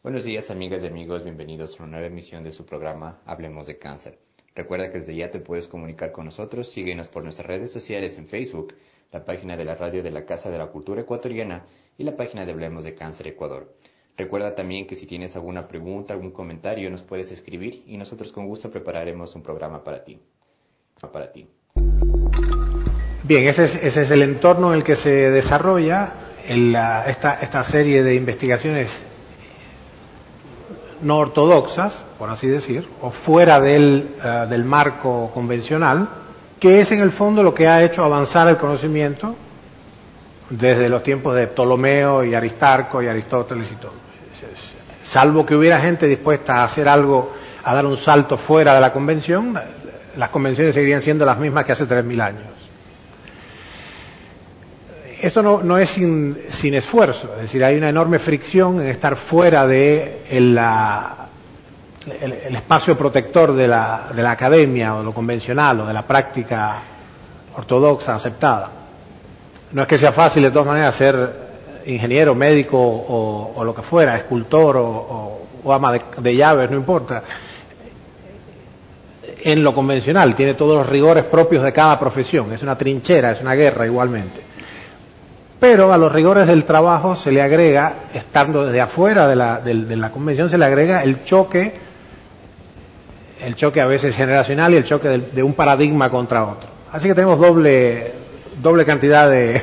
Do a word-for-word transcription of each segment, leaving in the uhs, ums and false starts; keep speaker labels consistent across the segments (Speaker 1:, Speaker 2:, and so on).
Speaker 1: Buenos días, amigas y amigos, bienvenidos a una nueva emisión de su programa Hablemos de Cáncer. Recuerda que desde ya te puedes comunicar con nosotros, síguenos por nuestras redes sociales en Facebook, la página de la radio de la Casa de la Cultura Ecuatoriana y la página de Hablemos de Cáncer Ecuador. Recuerda también que si tienes alguna pregunta, algún comentario, nos puedes escribir y nosotros con gusto prepararemos un programa para ti. Para ti.
Speaker 2: Bien, ese es, ese es el entorno en el que se desarrolla el, la, esta, esta serie de investigaciones no ortodoxas, por así decir, o fuera del, uh, del marco convencional, que es en el fondo lo que ha hecho avanzar el conocimiento desde los tiempos de Ptolomeo y Aristarco y Aristóteles y todo. Salvo que hubiera gente dispuesta a hacer algo, a dar un salto fuera de la convención, las convenciones seguirían siendo las mismas que hace tres mil años. Esto no, no es sin, sin esfuerzo, es decir, hay una enorme fricción en estar fuera de el, la, el, el espacio protector de la, de la academia o de lo convencional o de la práctica ortodoxa aceptada. No es que sea fácil de todas maneras ser ingeniero, médico o, o lo que fuera, escultor o, o, o ama de, de llaves, no importa. En lo convencional tiene todos los rigores propios de cada profesión, es una trinchera, es una guerra igualmente. Pero a los rigores del trabajo se le agrega, estando desde afuera de la, de, de la convención, se le agrega el choque, el choque a veces generacional y el choque de, de un paradigma contra otro. Así que tenemos doble, doble cantidad de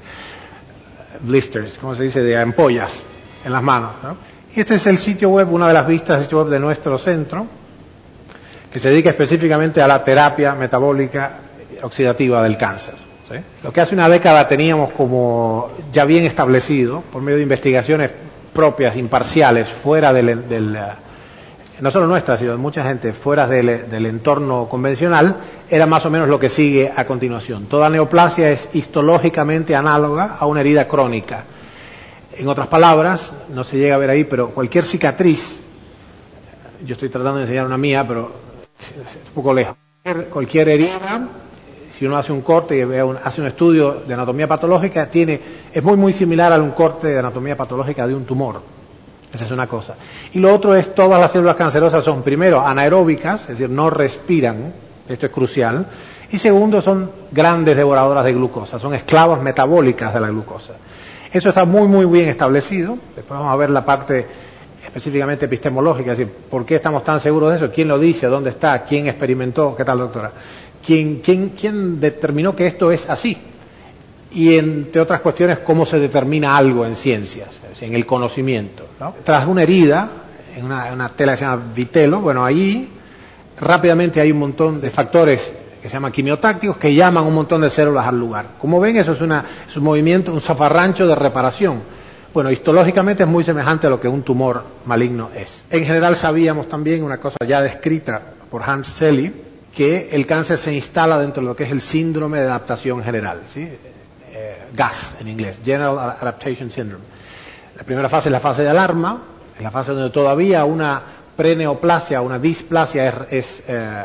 Speaker 2: blisters, como se dice, de ampollas en las manos, ¿no? Y este es el sitio web, una de las vistas del sitio web de nuestro centro, que se dedica específicamente a la terapia metabólica oxidativa del cáncer. ¿Sí? Lo que hace una década teníamos como ya bien establecido, por medio de investigaciones propias, imparciales, fuera del, del no solo nuestras, sino de mucha gente, fuera del, del entorno convencional, era más o menos lo que sigue a continuación. Toda neoplasia es histológicamente análoga a una herida crónica. En otras palabras, no se llega a ver ahí, pero cualquier cicatriz, yo estoy tratando de enseñar una mía, pero es un poco lejos. Cualquier herida, si uno hace un corte y ve un, hace un estudio de anatomía patológica, tiene, es muy muy similar a un corte de anatomía patológica de un tumor. Esa es una cosa. Y lo otro es, todas las células cancerosas son, primero, anaeróbicas, es decir, no respiran, esto es crucial, y segundo, son grandes devoradoras de glucosa, son esclavas metabólicas de la glucosa. Eso está muy muy bien establecido. Después vamos a ver la parte específicamente epistemológica, es decir, ¿por qué estamos tan seguros de eso? ¿Quién lo dice? ¿Dónde está? ¿Quién experimentó? ¿Qué tal, doctora? ¿Quién, quién, quién determinó que esto es así? Y entre otras cuestiones, ¿cómo se determina algo en ciencias? En el conocimiento, ¿no? Tras una herida, en una, una tela que se llama vitelo, bueno, ahí rápidamente hay un montón de factores que se llaman quimiotácticos que llaman un montón de células al lugar. Como ven, eso es, una, es un movimiento, un zafarrancho de reparación. Bueno, histológicamente es muy semejante a lo que un tumor maligno es. En general sabíamos también una cosa ya descrita por Hans Selye, que el cáncer se instala dentro de lo que es el síndrome de adaptación general, ¿sí? Eh, G A S en inglés, General Adaptation Syndrome. La primera fase es la fase de alarma, es la fase donde todavía una preneoplasia, una displasia es, es eh,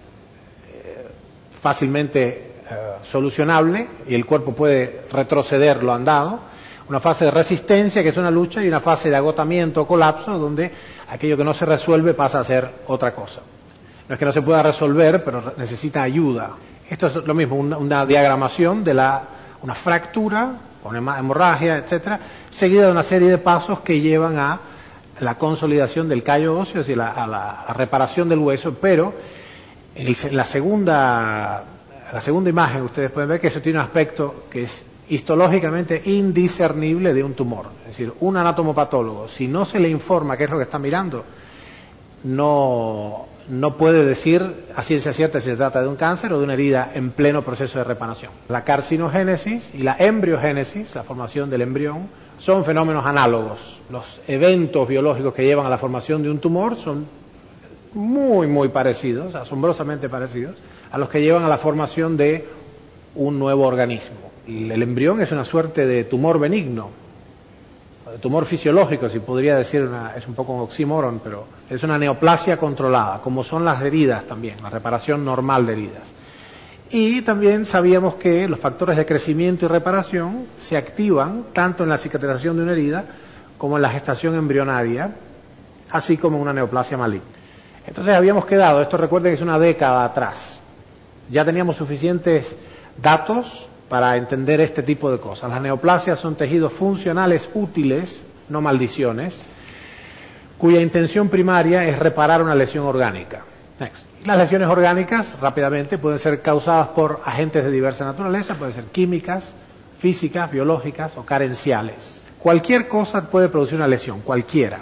Speaker 2: fácilmente eh, solucionable y el cuerpo puede retroceder lo andado. Una fase de resistencia, que es una lucha, y una fase de agotamiento o colapso, donde aquello que no se resuelve pasa a ser otra cosa. No es que no se pueda resolver, pero necesita ayuda. Esto es lo mismo, una, una diagramación de la, una fractura con hemorragia, etcétera, seguida de una serie de pasos que llevan a la consolidación del callo óseo, es decir, la, a la a reparación del hueso, pero en, el, en la segunda, la segunda imagen ustedes pueden ver que eso tiene un aspecto que es histológicamente indiscernible de un tumor. Es decir, un anatomopatólogo, si no se le informa qué es lo que está mirando, no... no puede decir a ciencia cierta si se trata de un cáncer o de una herida en pleno proceso de reparación. La carcinogénesis y la embriogénesis, la formación del embrión, son fenómenos análogos. Los eventos biológicos que llevan a la formación de un tumor son muy, muy parecidos, asombrosamente parecidos, a los que llevan a la formación de un nuevo organismo. El embrión es una suerte de tumor benigno, tumor fisiológico, si podría decir, una, es un poco un oxímoron, pero es una neoplasia controlada, como son las heridas también, la reparación normal de heridas. Y también sabíamos que los factores de crecimiento y reparación se activan tanto en la cicatrización de una herida como en la gestación embrionaria así como una neoplasia maligna. Entonces habíamos quedado, esto recuerden que es una década atrás, ya teníamos suficientes datos para entender este tipo de cosas. Las neoplasias son tejidos funcionales útiles, no maldiciones, cuya intención primaria es reparar una lesión orgánica. Next. Y las lesiones orgánicas, rápidamente, pueden ser causadas por agentes de diversa naturaleza, pueden ser químicas, físicas, biológicas o carenciales. Cualquier cosa puede producir una lesión, cualquiera.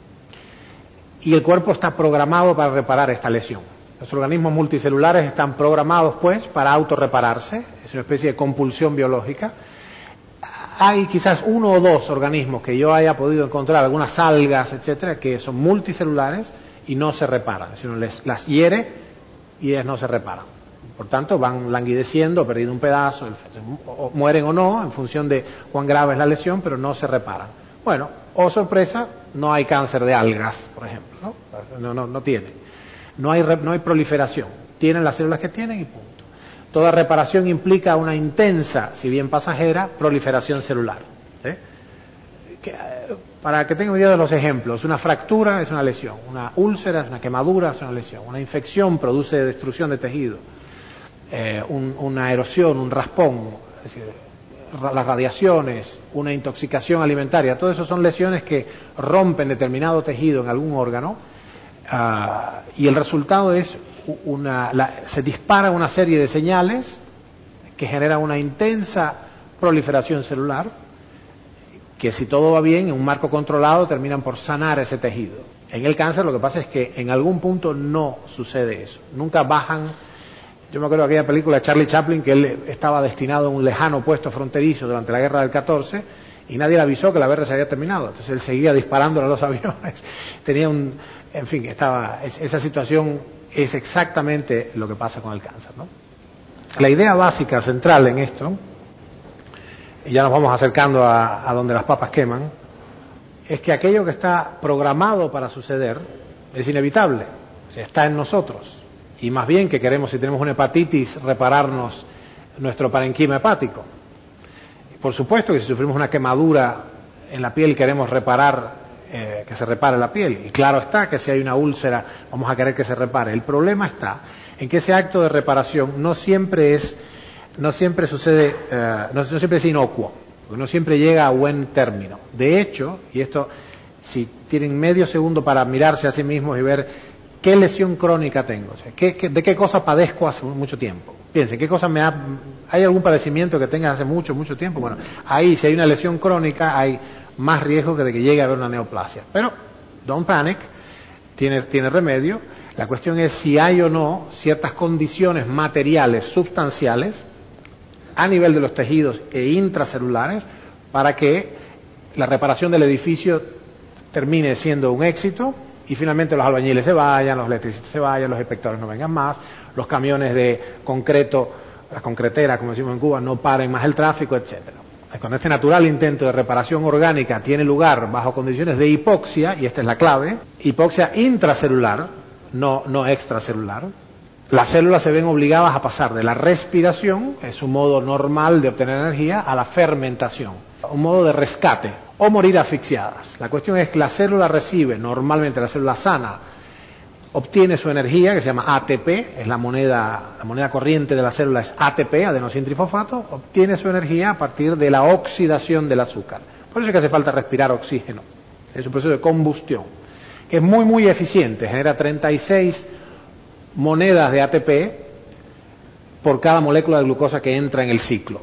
Speaker 2: Y el cuerpo está programado para reparar esta lesión. Los organismos multicelulares están programados, pues, para autorrepararse. Es una especie de compulsión biológica. Hay quizás uno o dos organismos que yo haya podido encontrar, algunas algas, etcétera, que son multicelulares y no se reparan. Si uno les, las hiere y ellas no se reparan. Por tanto, van languideciendo, perdiendo un pedazo, o mueren o no, en función de cuán grave es la lesión, pero no se reparan. Bueno, oh sorpresa, no hay cáncer de algas, por ejemplo, ¿no? No, no, no tiene. No hay, no hay proliferación. Tienen las células que tienen y punto. Toda reparación implica una intensa, si bien pasajera, proliferación celular. ¿Sí? Que, para que tengan una idea de los ejemplos, una fractura es una lesión, una úlcera es una quemadura, es una lesión, una infección produce destrucción de tejido, eh, un, una erosión, un raspón, es decir, las radiaciones, una intoxicación alimentaria, todo eso son lesiones que rompen determinado tejido en algún órgano. Uh, y el resultado es una, la, se dispara una serie de señales que generan una intensa proliferación celular que, si todo va bien, en un marco controlado, terminan por sanar ese tejido. En el cáncer lo que pasa es que en algún punto no sucede eso. Nunca bajan. Yo me acuerdo de aquella película de Charlie Chaplin, que él estaba destinado a un lejano puesto fronterizo durante la guerra del catorce y nadie le avisó que la guerra se había terminado. Entonces él seguía disparando a los aviones. Tenía un... En fin, estaba, esa situación es exactamente lo que pasa con el cáncer, ¿no? La idea básica, central en esto, y ya nos vamos acercando a, a donde las papas queman, es que aquello que está programado para suceder es inevitable, o sea, está en nosotros. Y más bien que queremos, si tenemos una hepatitis, repararnos nuestro parenquima hepático. Por supuesto que si sufrimos una quemadura en la piel queremos reparar, eh, que se repare la piel. Y claro está que si hay una úlcera vamos a querer que se repare. El problema está en que ese acto de reparación no siempre es, no siempre sucede, eh, no, no siempre es inocuo, no siempre llega a buen término. De hecho, y esto, si tienen medio segundo para mirarse a sí mismos y ver qué lesión crónica tengo, o sea, ¿qué, qué, de qué cosa padezco hace mucho tiempo. Piensen, ¿qué cosa me ha, hay algún padecimiento que tengas hace mucho, mucho tiempo? Bueno, ahí si hay una lesión crónica hay más riesgo que de que llegue a haber una neoplasia. Pero, don't panic, tiene, tiene remedio. La cuestión es si hay o no ciertas condiciones materiales, sustanciales, a nivel de los tejidos e intracelulares, para que la reparación del edificio termine siendo un éxito y finalmente los albañiles se vayan, los electricistas se vayan, los inspectores no vengan más, los camiones de concreto, las concreteras, como decimos en Cuba, no paren más el tráfico, etcétera. Cuando este natural intento de reparación orgánica tiene lugar bajo condiciones de hipoxia, y esta es la clave, hipoxia intracelular, no, no extracelular, las células se ven obligadas a pasar de la respiración, es un modo normal de obtener energía, a la fermentación, un modo de rescate, o morir asfixiadas. La cuestión es que la célula recibe, normalmente la célula sana, obtiene su energía, que se llama A T P, es la moneda, la moneda corriente de la célula es A T P, adenosíntrifosfato, obtiene su energía a partir de la oxidación del azúcar. Por eso es que hace falta respirar oxígeno. Es un proceso de combustión, que es muy, muy eficiente, genera treinta y seis monedas de A T P por cada molécula de glucosa que entra en el ciclo.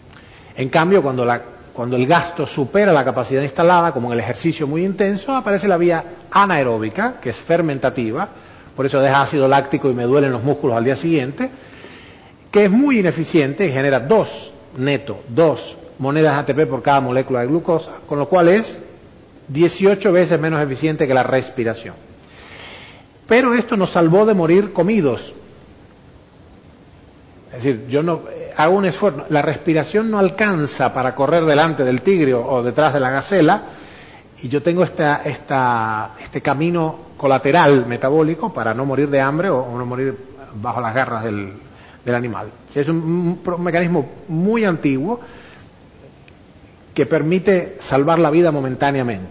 Speaker 2: En cambio, cuando, la, cuando el gasto supera la capacidad instalada, como en el ejercicio muy intenso, aparece la vía anaeróbica, que es fermentativa, por eso deja ácido láctico y me duelen los músculos al día siguiente, que es muy ineficiente y genera dos, neto, dos monedas de A T P por cada molécula de glucosa, con lo cual es dieciocho veces menos eficiente que la respiración. Pero esto nos salvó de morir comidos. Es decir, yo no hago un esfuerzo, la respiración no alcanza para correr delante del tigre o detrás de la gacela, y yo tengo esta, esta, este camino colateral metabólico para no morir de hambre o, o no morir bajo las garras del, del animal. Es un, un, un mecanismo muy antiguo que permite salvar la vida momentáneamente.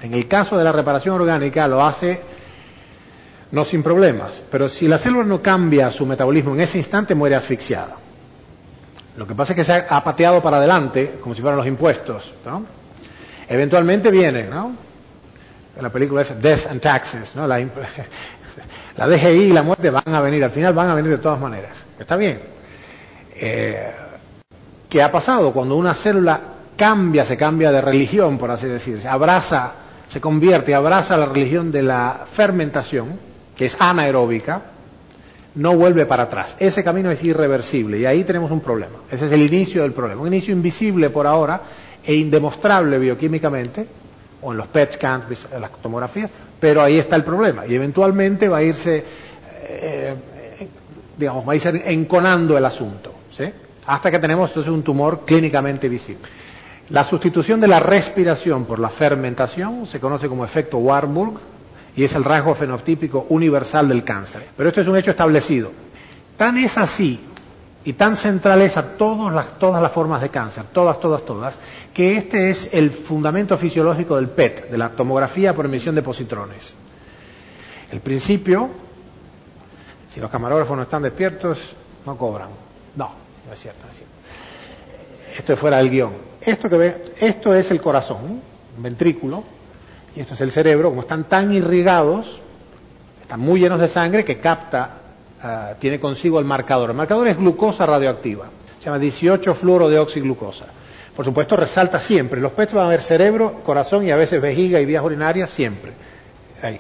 Speaker 2: En el caso de la reparación orgánica lo hace no sin problemas, pero si la célula no cambia su metabolismo en ese instante, muere asfixiada. Lo que pasa es que se ha pateado para adelante, como si fueran los impuestos, ¿no? Eventualmente vienen, ¿no? En la película es Death and Taxes, ¿no? La, la D G I y la muerte van a venir, al final van a venir de todas maneras. Está bien. Eh, ¿Qué ha pasado? Cuando una célula cambia, se cambia de religión, por así decir, se abraza, se convierte, abraza la religión de la fermentación, que es anaeróbica, no vuelve para atrás. Ese camino es irreversible y ahí tenemos un problema. Ese es el inicio del problema. Un inicio invisible por ahora e indemostrable bioquímicamente, o en los P E T scans, en las tomografías, pero ahí está el problema. Y eventualmente va a irse, eh, digamos, va a irse enconando el asunto, ¿sí? Hasta que tenemos entonces un tumor clínicamente visible. La sustitución de la respiración por la fermentación se conoce como efecto Warburg, y es el rasgo fenotípico universal del cáncer. Pero esto es un hecho establecido. Tan es así y tan central es a todas las, todas las formas de cáncer, todas, todas, todas, que este es el fundamento fisiológico del P E T, de la tomografía por emisión de positrones. El principio, si los camarógrafos no están despiertos, no cobran. No, no es cierto, no es cierto. Esto es fuera del guión. Esto que ve, esto es el corazón, un ventrículo, y esto es el cerebro. Como están tan irrigados, están muy llenos de sangre, que capta, uh, tiene consigo el marcador. El marcador es glucosa radioactiva, se llama dieciocho fluorodeoxiglucosa. Por supuesto, resalta siempre. Los P E Ts van a ver cerebro, corazón y a veces vejiga y vías urinarias, siempre. Ahí.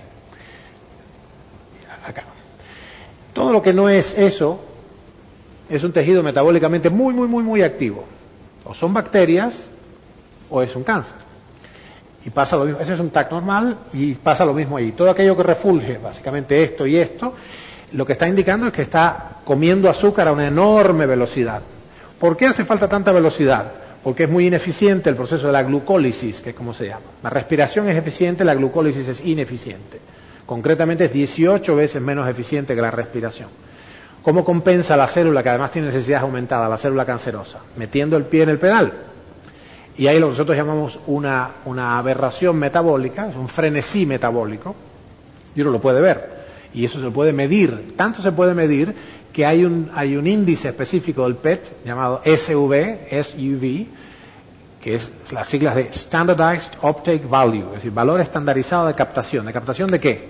Speaker 2: Acá. Todo lo que no es eso es un tejido metabólicamente muy, muy, muy, muy activo. O son bacterias o es un cáncer. Y pasa lo mismo, ese es un T A C normal y pasa lo mismo ahí. Todo aquello que refulge, básicamente esto y esto, lo que está indicando es que está comiendo azúcar a una enorme velocidad. ¿Por qué hace falta tanta velocidad? Porque es muy ineficiente el proceso de la glucólisis, que es como se llama. La respiración es eficiente, la glucólisis es ineficiente. Concretamente es dieciocho veces menos eficiente que la respiración. ¿Cómo compensa la célula, que además tiene necesidades aumentadas, la célula cancerosa? Metiendo el pie en el pedal. Y ahí lo que nosotros llamamos una, una aberración metabólica, es un frenesí metabólico, y uno lo puede ver, y eso se puede medir, tanto se puede medir que hay un, hay un índice específico del P E T llamado S U V, S U V, que es las siglas de Standardized Uptake Value, es decir, valor estandarizado de captación. ¿De captación de qué?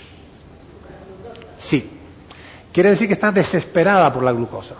Speaker 2: Sí. Quiere decir que está desesperada por la glucosa.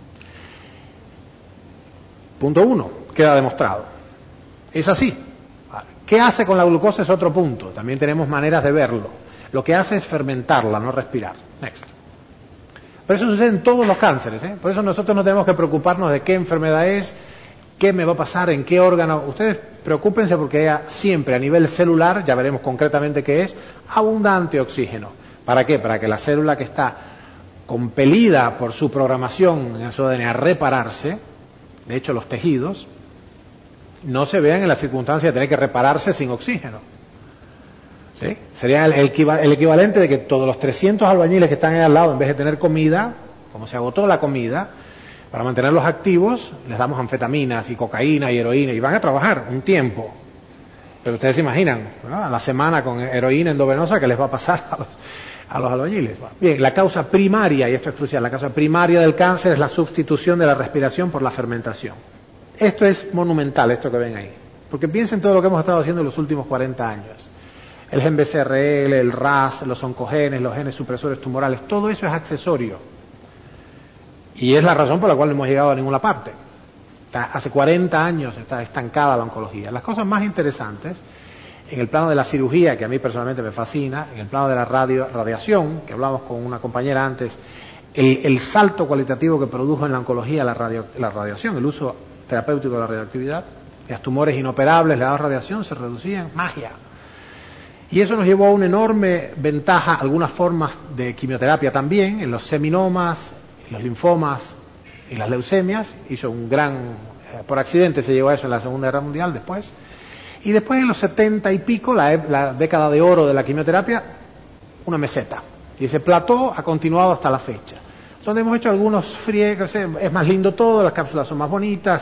Speaker 2: Punto uno, queda demostrado. Es así. ¿Qué hace con la glucosa? Es otro punto. También tenemos maneras de verlo. Lo que hace es fermentarla, no respirar. Next. Pero eso sucede en todos los cánceres, ¿eh? Por eso nosotros no tenemos que preocuparnos de qué enfermedad es, qué me va a pasar, en qué órgano. Ustedes preocúpense porque hay siempre a nivel celular, ya veremos concretamente qué es, abundante oxígeno. ¿Para qué? Para que la célula que está compelida por su programación en su A D N a repararse, de hecho los tejidos, no se vean en la circunstancia de tener que repararse sin oxígeno. ¿Sí? Sería el, el equivalente de que todos los trescientos albañiles que están ahí al lado, en vez de tener comida, como se agotó la comida, para mantenerlos activos, les damos anfetaminas y cocaína y heroína, y van a trabajar un tiempo. Pero ustedes se imaginan, ¿no? A la semana con heroína endovenosa, ¿qué les va a pasar a los, a los albañiles? Bien, la causa primaria, y esto es crucial, la causa primaria del cáncer es la sustitución de la respiración por la fermentación. Esto es monumental, esto que ven ahí. Porque piensen todo lo que hemos estado haciendo en los últimos cuarenta años. El gen B C R L, el R A S, los oncogenes, los genes supresores tumorales, todo eso es accesorio. Y es la razón por la cual no hemos llegado a ninguna parte. Hace cuarenta años está estancada la oncología. Las cosas más interesantes, en el plano de la cirugía, que a mí personalmente me fascina, en el plano de la radio, radiación, que hablamos con una compañera antes, el, el salto cualitativo que produjo en la oncología la, radio, la radiación, el uso terapéutico de la radioactividad, los tumores inoperables, le daban radiación, se reducían, magia. Y eso nos llevó a una enorme ventaja, algunas formas de quimioterapia también, en los seminomas, en los linfomas y las leucemias. Hizo un gran, eh, por accidente se llegó a eso en la Segunda Guerra Mundial después. Y después en los setenta y pico, la, la década de oro de la quimioterapia, una meseta. Y ese plató ha continuado hasta la fecha. Donde hemos hecho algunos friegos, es más lindo todo, las cápsulas son más bonitas,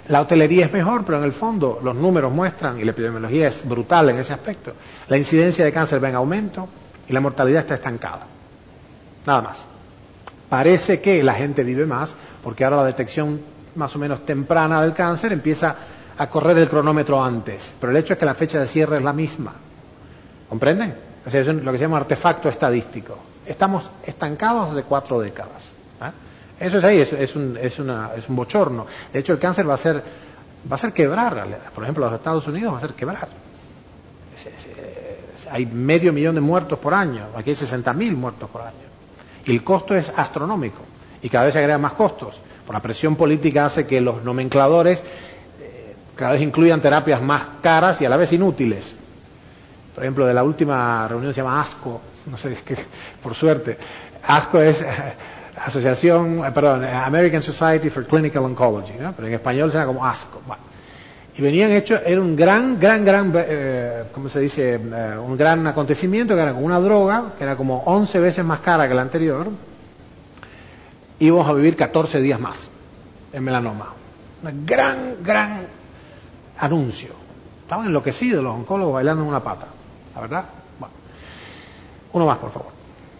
Speaker 2: La hotelería es mejor, pero en el fondo los números muestran, y la epidemiología es brutal en ese aspecto, la incidencia de cáncer va en aumento y la mortalidad está estancada. Nada más. Parece que la gente vive más porque ahora la detección más o menos temprana del cáncer empieza a correr el cronómetro antes, pero el hecho es que la fecha de cierre es la misma. ¿Comprenden? O sea, es lo que se llama artefacto estadístico. Estamos estancados hace cuatro décadas. ¿eh? Eso es ahí, es, es, un, es, una, es un bochorno. De hecho, el cáncer va a ser, va a ser quebrar, por ejemplo, los Estados Unidos va a ser quebrar. Es, es, es, hay medio millón de muertos por año, aquí hay sesenta mil muertos por año. Y el costo es astronómico y cada vez se agregan más costos. Por la presión política hace que los nomencladores eh, cada vez incluyan terapias más caras y a la vez inútiles. Por ejemplo, de la última reunión se llama ASCO, no sé, es que, por suerte, ASCO es eh, Asociación, eh, perdón, American Society for Clinical Oncology, ¿no? Pero en español se llama como ASCO. Bueno. Y venían hechos, era un gran, gran, gran, eh, ¿cómo se dice? Eh, un gran acontecimiento, que era como una droga, que era como once veces más cara que la anterior. Íbamos a vivir catorce días más en melanoma. Un gran, gran anuncio. Estaban enloquecidos los oncólogos bailando en una pata, ¿la verdad? Bueno. Uno más, por favor.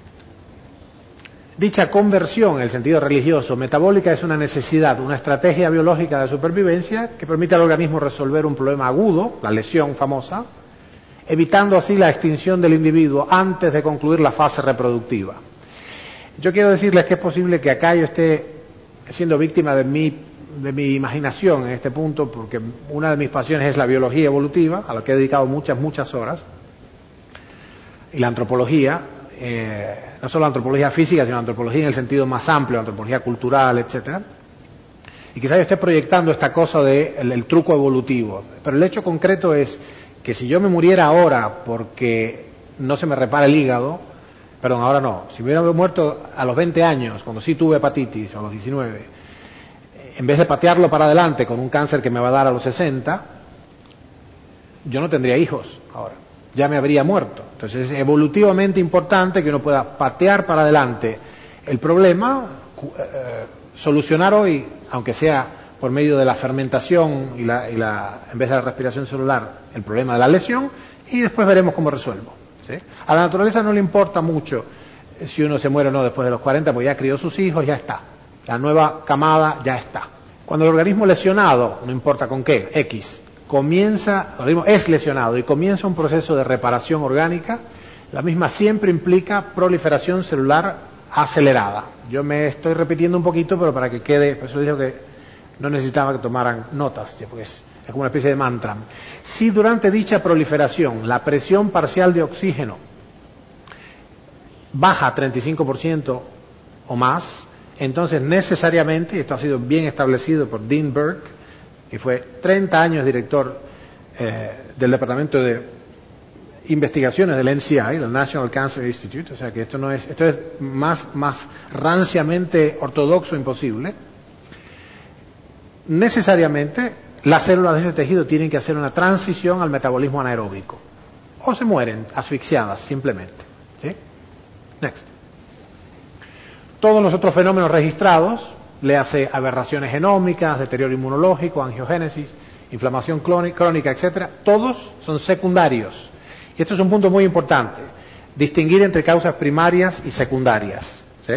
Speaker 2: Dicha conversión, en el sentido religioso, metabólica, es una necesidad, una estrategia biológica de supervivencia que permite al organismo resolver un problema agudo, la lesión famosa, evitando así la extinción del individuo antes de concluir la fase reproductiva. Yo quiero decirles que es posible que acá yo esté siendo víctima de mi, de mi imaginación en este punto, porque una de mis pasiones es la biología evolutiva, a la que he dedicado muchas, muchas horas, y la antropología. Eh, no solo la antropología física, sino la antropología en el sentido más amplio, la antropología cultural, etcétera. Y quizás yo esté proyectando esta cosa del de truco evolutivo. Pero el hecho concreto es que si yo me muriera ahora porque no se me repara el hígado, perdón, ahora no, si me hubiera muerto a los veinte años, cuando sí tuve hepatitis, o a los diecinueve, en vez de patearlo para adelante con un cáncer que me va a dar a los sesenta, yo no tendría hijos ahora. Ya me habría muerto. Entonces es evolutivamente importante que uno pueda patear para adelante el problema, eh, solucionar hoy, aunque sea por medio de la fermentación y, la, y la, en vez de la respiración celular, el problema de la lesión, y después veremos cómo resuelvo. ¿sí? A la naturaleza no le importa mucho si uno se muere o no después de los cuarenta, porque ya crió sus hijos, ya está. La nueva camada ya está. Cuando el organismo lesionado, no importa con qué, X, comienza, el organismo es lesionado y comienza un proceso de reparación orgánica, la misma siempre implica proliferación celular acelerada. Yo me estoy repitiendo un poquito, pero para que quede, por eso digo que no necesitaba que tomaran notas, porque es, es como una especie de mantra. Si durante dicha proliferación la presión parcial de oxígeno baja treinta y cinco por ciento o más, entonces necesariamente, y esto ha sido bien establecido por Dean Burke, que fue treinta años director eh, del Departamento de Investigaciones del N C I, del National Cancer Institute, o sea que esto no es, esto es más, más ranciamente ortodoxo imposible. Necesariamente las células de ese tejido tienen que hacer una transición al metabolismo anaeróbico, o se mueren asfixiadas simplemente. ¿sí? Next. Todos los otros fenómenos registrados, le hace aberraciones genómicas, deterioro inmunológico, angiogénesis, inflamación crónica, etcétera, todos son secundarios. Y esto es un punto muy importante, distinguir entre causas primarias y secundarias. ¿sí?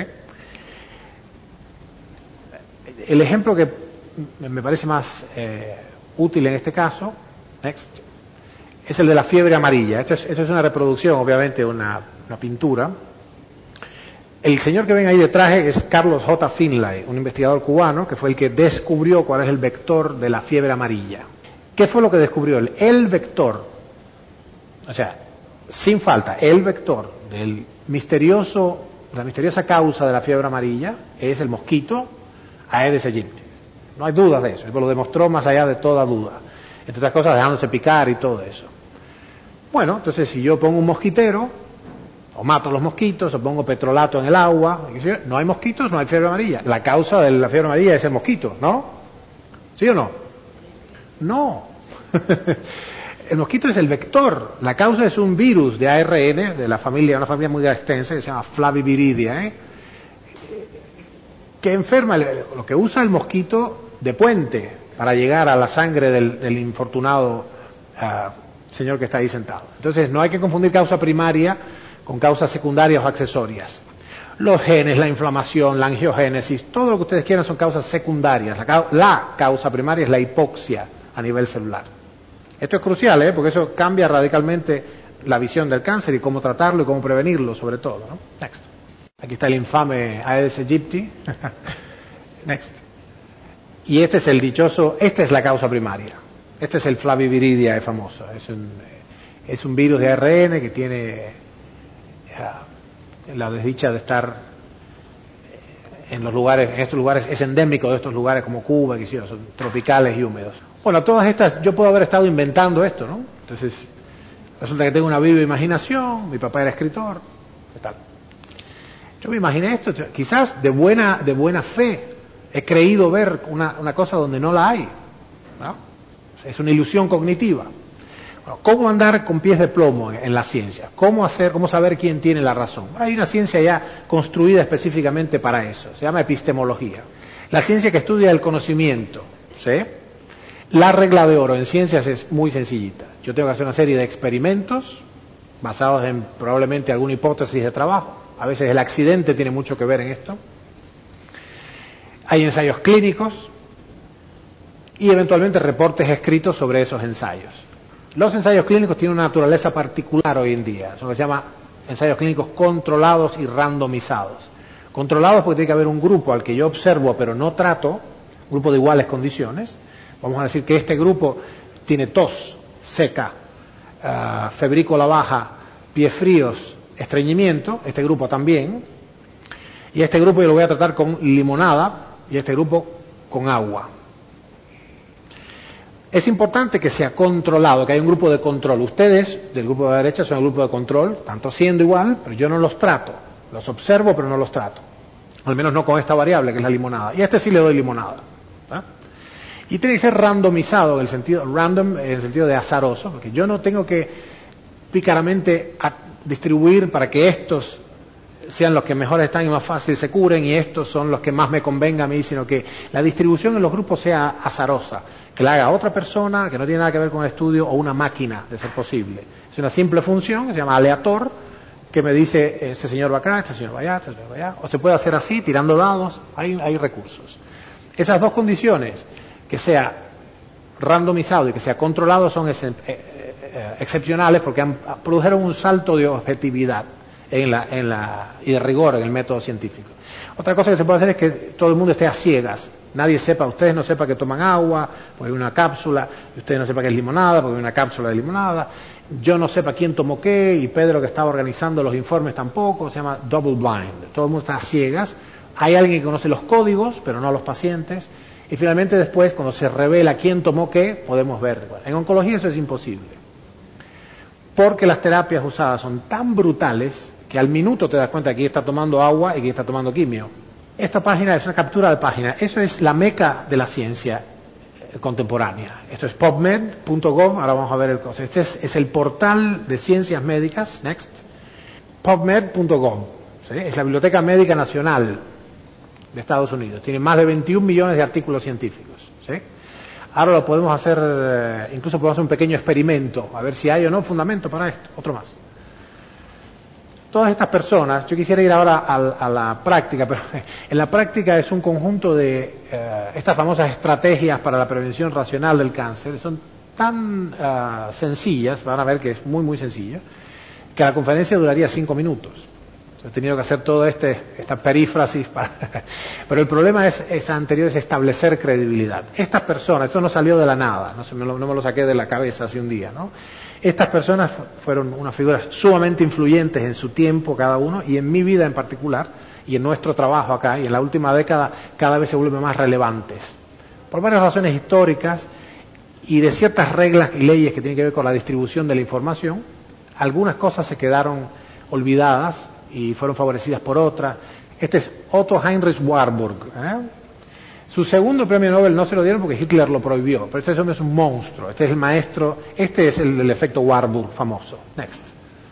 Speaker 2: El ejemplo que me parece más eh, útil en este caso, next, es el de la fiebre amarilla. Esto es, esto es una reproducción, obviamente, una, una pintura. El señor que ven ahí de traje es Carlos J. Finlay, un investigador cubano que fue el que descubrió cuál es el vector de la fiebre amarilla. ¿Qué fue lo que descubrió él? El vector, o sea, sin falta, el vector del misterioso, la misteriosa causa de la fiebre amarilla es el mosquito Aedes aegypti. No hay dudas de eso, él lo demostró más allá de toda duda. Entre otras cosas, dejándose picar y todo eso. Bueno, entonces si yo pongo un mosquitero, o mato los mosquitos, o pongo petrolato en el agua, no hay mosquitos, no hay fiebre amarilla. La causa de la fiebre amarilla es el mosquito, ¿no? ¿Sí o no? No. El mosquito es el vector. La causa es un virus de A R N, de la familia, una familia muy extensa, que se llama Flaviviridia, ¿eh? que enferma, lo que usa el mosquito de puente. para llegar a la sangre del, del infortunado uh, señor que está ahí sentado. Entonces no hay que confundir causa primaria con causas secundarias o accesorias. Los genes, la inflamación, la angiogénesis, todo lo que ustedes quieran son causas secundarias. La, la causa primaria es la hipoxia a nivel celular. Esto es crucial, ¿eh? Porque eso cambia radicalmente la visión del cáncer y cómo tratarlo y cómo prevenirlo, sobre todo, ¿no? Next. Aquí está el infame Aedes aegypti. Next. Y este es el dichoso, esta es la causa primaria. Este es el Flaviviridia famoso. Es un, es un virus de A R N que tiene uh, la desdicha de estar en los lugares, en estos lugares, es endémico de estos lugares como Cuba, que son tropicales y húmedos. Bueno, todas estas, yo puedo haber estado inventando esto, ¿no? Entonces, resulta que tengo una viva imaginación, mi papá era escritor, ¿qué tal? Yo me imaginé esto, quizás de buena, de buena fe he creído ver una, una cosa donde no la hay, ¿no? Es una ilusión cognitiva. Bueno, ¿cómo andar con pies de plomo en, en la ciencia? ¿Cómo hacer, cómo saber quién tiene la razón? Hay una ciencia ya construida específicamente para eso, se llama epistemología. La ciencia que estudia el conocimiento, ¿sí? La regla de oro en ciencias es muy sencillita. Yo tengo que hacer una serie de experimentos basados en probablemente alguna hipótesis de trabajo. A veces el accidente tiene mucho que ver en esto. Hay ensayos clínicos y eventualmente reportes escritos sobre esos ensayos. Los ensayos clínicos tienen una naturaleza particular hoy en día. Son lo que se llama ensayos clínicos controlados y randomizados. Controlados porque tiene que haber un grupo al que yo observo pero no trato, un grupo de iguales condiciones. Vamos a decir que este grupo tiene tos seca, uh, febrícula baja, pies fríos, estreñimiento, este grupo también, y este grupo yo lo voy a tratar con limonada y este grupo con agua. Es importante que sea controlado, que haya un grupo de control. Ustedes, del grupo de la derecha, son el grupo de control, tanto siendo igual, pero yo no los trato, los observo pero no los trato, al menos no con esta variable que es la limonada, y a este sí le doy limonada, ¿eh? Y tiene que ser randomizado en el sentido, random en el sentido de azaroso, porque yo no tengo que pícaramente distribuir para que estos sean los que mejor están y más fácil se curen y estos son los que más me convenga a mí, sino que la distribución en los grupos sea azarosa, que la haga otra persona que no tiene nada que ver con el estudio o una máquina, de ser posible. Es una simple función que se llama aleator, que me dice este señor va acá, este señor va allá, este señor va allá, o se puede hacer así, tirando dados, hay, hay recursos. Esas dos condiciones, que sea randomizado y que sea controlado, son ex, eh, eh, excepcionales porque han, produjeron un salto de objetividad en la, en la, y de rigor en el método científico. Otra cosa que se puede hacer es que todo el mundo esté a ciegas, nadie sepa, ustedes no sepan que toman agua, porque hay una cápsula, ustedes no sepan que es limonada, porque hay una cápsula de limonada, yo no sepa quién tomó qué, y Pedro que estaba organizando los informes tampoco, se llama double blind, todo el mundo está a ciegas, hay alguien que conoce los códigos, pero no los pacientes, y finalmente después, cuando se revela quién tomó qué, podemos ver. Bueno, en oncología eso es imposible, porque las terapias usadas son tan brutales que al minuto te das cuenta que quién está tomando agua y quién está tomando quimio. Esta página es una captura de página, eso es la meca de la ciencia contemporánea. Esto es pubmed punto gov, ahora vamos a ver el cosa. Este es, es el portal de ciencias médicas, next, pubmed punto gov, ¿sí? Es la Biblioteca Médica Nacional de Estados Unidos, tiene más de veintiún millones de artículos científicos, ¿sí? Ahora lo podemos hacer, incluso podemos hacer un pequeño experimento, a ver si hay o no fundamento para esto, otro más. Todas estas personas, yo quisiera ir ahora a, a la práctica, pero en la práctica es un conjunto de uh, estas famosas estrategias para la prevención racional del cáncer, son tan uh, sencillas, van a ver que es muy muy sencillo, que la conferencia duraría cinco minutos. He tenido que hacer toda este, esta perífrasis, para, pero el problema es, es anterior, es establecer credibilidad. Estas personas, esto no salió de la nada, no, se me lo, no me lo saqué de la cabeza hace un día, ¿no? Estas personas fueron unas figuras sumamente influyentes en su tiempo cada uno y en mi vida en particular y en nuestro trabajo acá y en la última década cada vez se vuelven más relevantes por varias razones históricas y de ciertas reglas y leyes que tienen que ver con la distribución de la información. Algunas cosas se quedaron olvidadas y fueron favorecidas por otras. Este es Otto Heinrich Warburg, ¿eh? Su segundo premio Nobel no se lo dieron porque Hitler lo prohibió, pero este hombre es un monstruo, este es el maestro, este es el, el efecto Warburg famoso. Next.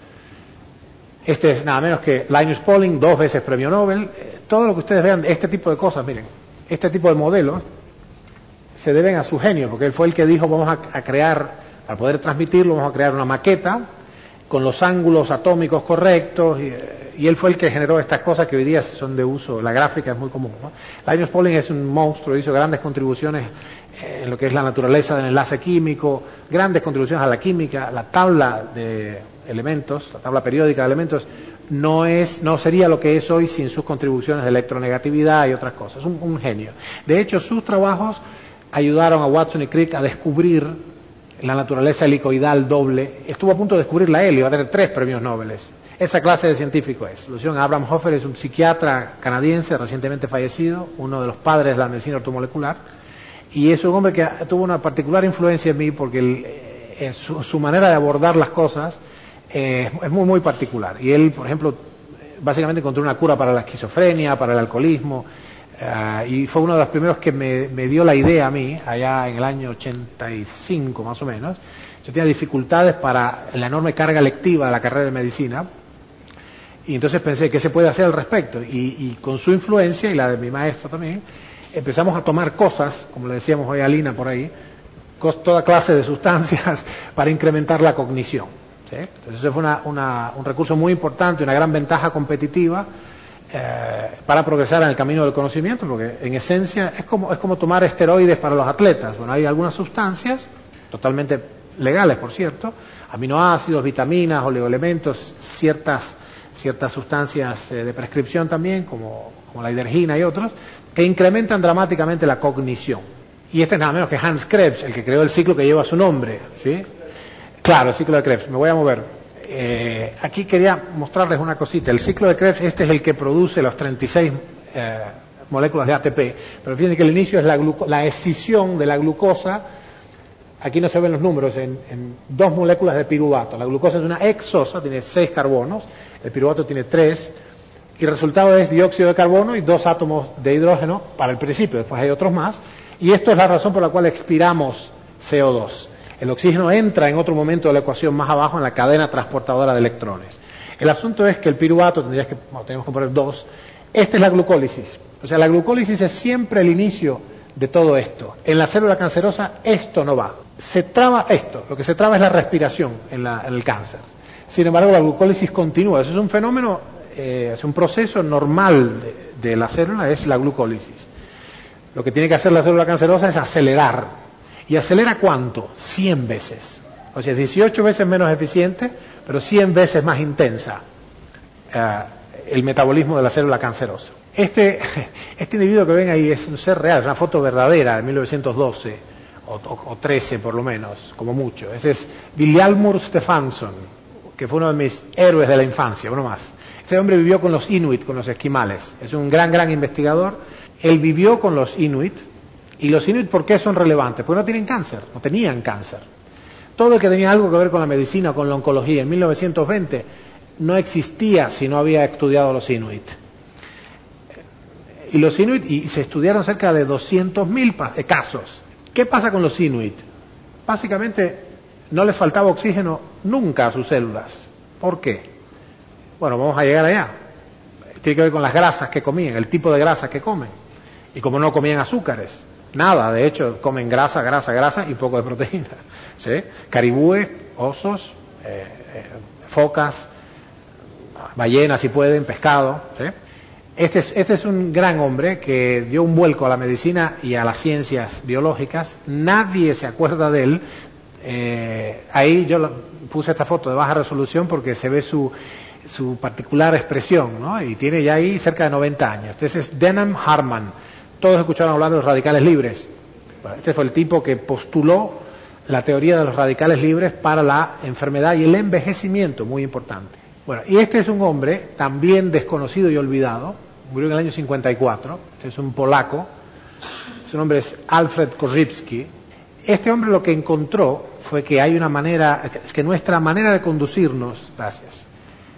Speaker 2: Este es nada menos que Linus Pauling, dos veces premio Nobel. Eh, todo lo que ustedes vean, este tipo de cosas, miren, este tipo de modelos, se deben a su genio, porque él fue el que dijo vamos a, a crear, para poder transmitirlo, vamos a crear una maqueta con los ángulos atómicos correctos, y, y él fue el que generó estas cosas que hoy día son de uso, la gráfica es muy común, ¿no? Linus Pauling es un monstruo, hizo grandes contribuciones en lo que es la naturaleza del enlace químico, grandes contribuciones a la química, la tabla de elementos, la tabla periódica de elementos, no es, no sería lo que es hoy sin sus contribuciones de electronegatividad y otras cosas, un, un genio. De hecho, sus trabajos ayudaron a Watson y Crick a descubrir la naturaleza helicoidal doble. Estuvo a punto de descubrirla él, iba a tener tres premios Nobel. Esa clase de científico es. Lo hicieron Abraham Hoffer, es un psiquiatra canadiense recientemente fallecido, uno de los padres de la medicina ortomolecular, y es un hombre que tuvo una particular influencia en mí porque él, eh, su, su manera de abordar las cosas eh, es muy, muy particular. Y él, por ejemplo, básicamente encontró una cura para la esquizofrenia, para el alcoholismo, Uh, y fue uno de los primeros que me, me dio la idea a mí, allá en el año ochenta y cinco más o menos. Yo tenía dificultades para la enorme carga lectiva de la carrera de medicina, y entonces pensé, ¿qué se puede hacer al respecto? Y, y con su influencia, y la de mi maestro también, empezamos a tomar cosas, como le decíamos hoy a Lina por ahí, toda clase de sustancias para incrementar la cognición, ¿sí? Entonces eso fue una, una, un recurso muy importante, una gran ventaja competitiva, Eh, para progresar en el camino del conocimiento, porque en esencia es como, es como tomar esteroides para los atletas. Bueno, hay algunas sustancias, totalmente legales por cierto, aminoácidos, vitaminas, oligoelementos, ciertas, ciertas sustancias eh, de prescripción también, como, como la hidergina y otros, que incrementan dramáticamente la cognición. Y este es nada menos que Hans Krebs, el que creó el ciclo que lleva su nombre, ¿sí? Claro, el ciclo de Krebs, me voy a mover. Eh, aquí quería mostrarles una cosita. El ciclo de Krebs, este es el que produce las treinta y seis eh, moléculas de A T P, pero fíjense que el inicio es la, la escisión de la glucosa. Aquí no se ven los números, en, en dos moléculas de piruvato. La glucosa es una hexosa, tiene seis carbonos, el piruvato tiene tres, y el resultado es dióxido de carbono y dos átomos de hidrógeno para el principio, después hay otros más, y esto es la razón por la cual expiramos C O dos. El oxígeno entra en otro momento de la ecuación más abajo en la cadena transportadora de electrones. El asunto es que el piruvato, tendrías que, bueno, tenemos que poner dos, esta es la glucólisis. O sea, la glucólisis es siempre el inicio de todo esto. En la célula cancerosa esto no va. Se traba esto, lo que se traba es la respiración en, la, en el cáncer. Sin embargo, la glucólisis continúa. Eso es un fenómeno, eh, es un proceso normal de, de la célula, es la glucólisis. Lo que tiene que hacer la célula cancerosa es acelerar. ¿Y acelera cuánto? cien veces. O sea, dieciocho veces menos eficiente, pero cien veces más intensa eh, el metabolismo de la célula cancerosa. Este, este individuo que ven ahí es un ser real, es una foto verdadera de mil novecientos doce, o, o, o trece por lo menos, como mucho. Ese es Vilhjálmur Stefansson, que fue uno de mis héroes de la infancia, uno más. Este hombre vivió con los Inuit, con los esquimales. Es un gran, gran investigador. Él vivió con los Inuit. ¿Y los Inuit por qué son relevantes? Porque no tienen cáncer, no tenían cáncer. Todo el que tenía algo que ver con la medicina, con la oncología, en mil novecientos veinte no existía si no había estudiado a los Inuit. Y los Inuit, y se estudiaron cerca de doscientos mil casos. ¿Qué pasa con los Inuit? Básicamente no les faltaba oxígeno nunca a sus células. ¿Por qué? Bueno, vamos a llegar allá. Tiene que ver con las grasas que comían, el tipo de grasas que comen. Y como no comían azúcares. Nada, de hecho, comen grasa, grasa, grasa y poco de proteína. ¿Sí? Caribúes, osos, eh, eh, focas, ballenas si pueden, pescado. ¿Sí? Este es, este es un gran hombre que dio un vuelco a la medicina y a las ciencias biológicas. Nadie se acuerda de él. Eh, ahí yo puse esta foto de baja resolución porque se ve su, su particular expresión, ¿no? Y tiene ya ahí cerca de noventa años. Entonces es Denham Harman. Todos escucharon hablar de los radicales libres. Bueno, este fue el tipo que postuló la teoría de los radicales libres para la enfermedad y el envejecimiento, muy importante. Bueno, y este es un hombre también desconocido y olvidado, murió en el año cincuenta y cuatro, este es un polaco, su nombre es Alfred Korzybski. Este hombre lo que encontró fue que hay una manera, es que nuestra manera de conducirnos, gracias,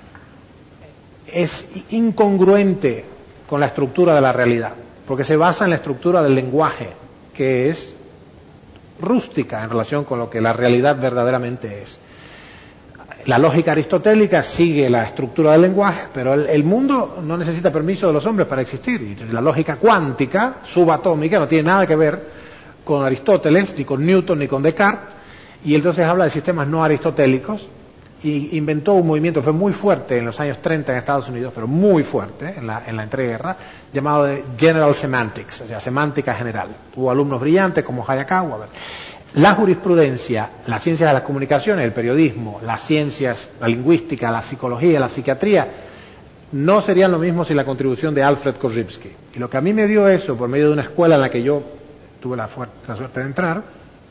Speaker 2: es incongruente con la estructura de la realidad. Porque se basa en la estructura del lenguaje, que es rústica en relación con lo que la realidad verdaderamente es. La lógica aristotélica sigue la estructura del lenguaje, pero el, el mundo no necesita permiso de los hombres para existir. Y la lógica cuántica, subatómica, no tiene nada que ver con Aristóteles, ni con Newton, ni con Descartes, y entonces habla de sistemas no aristotélicos, y inventó un movimiento, fue muy fuerte en los años treinta en Estados Unidos, pero muy fuerte en la, en la entreguerra, llamado de General Semantics, o sea, semántica general. Hubo alumnos brillantes como Hayakawa. A ver. La jurisprudencia, las ciencias de las comunicaciones, el periodismo, las ciencias, la lingüística, la psicología, la psiquiatría, no serían lo mismo sin la contribución de Alfred Korzybski. Y lo que a mí me dio eso, por medio de una escuela en la que yo tuve la, la suerte de entrar,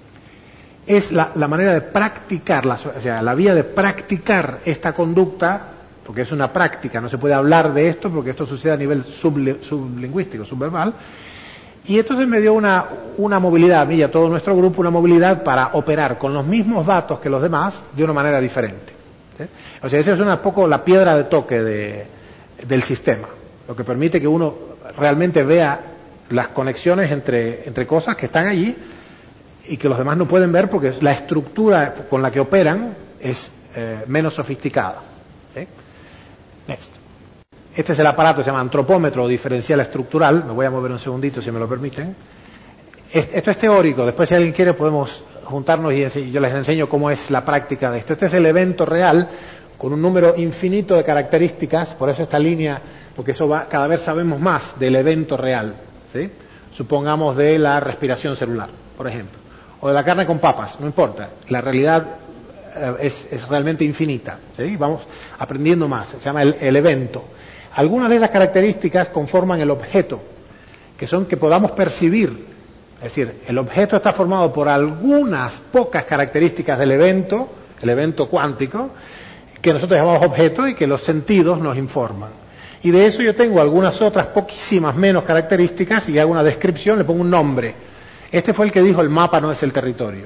Speaker 2: es la, la manera de practicar, la, o sea, la vía de practicar esta conducta, porque es una práctica, no se puede hablar de esto porque esto sucede a nivel subli, sublingüístico, subverbal, y entonces me dio una, una movilidad, a mí y a todo nuestro grupo, una movilidad para operar con los mismos datos que los demás de una manera diferente. ¿Sí? O sea, esa es un poco la piedra de toque de, del sistema, lo que permite que uno realmente vea las conexiones entre, entre cosas que están allí y que los demás no pueden ver porque la estructura con la que operan es eh, menos sofisticada. ¿Sí? Next. Este es el aparato, se llama antropómetro o diferencial estructural. Me voy a mover un segundito si me lo permiten. Esto es teórico, después si alguien quiere podemos juntarnos y yo les enseño cómo es la práctica de esto. Este es el evento real con un número infinito de características, por eso esta línea, porque eso va, cada vez sabemos más del evento real. ¿Sí? Supongamos de la respiración celular, por ejemplo. O de la carne con papas, no importa. La realidad eh, es, es realmente infinita. ¿Sí? Vamos aprendiendo más. Se llama el, el evento. Algunas de esas características conforman el objeto, que son que podamos percibir. Es decir, el objeto está formado por algunas pocas características del evento, el evento cuántico, que nosotros llamamos objeto y que los sentidos nos informan. Y de eso yo tengo algunas otras poquísimas menos características y hago una descripción, le pongo un nombre. Este fue el que dijo el mapa no es el territorio.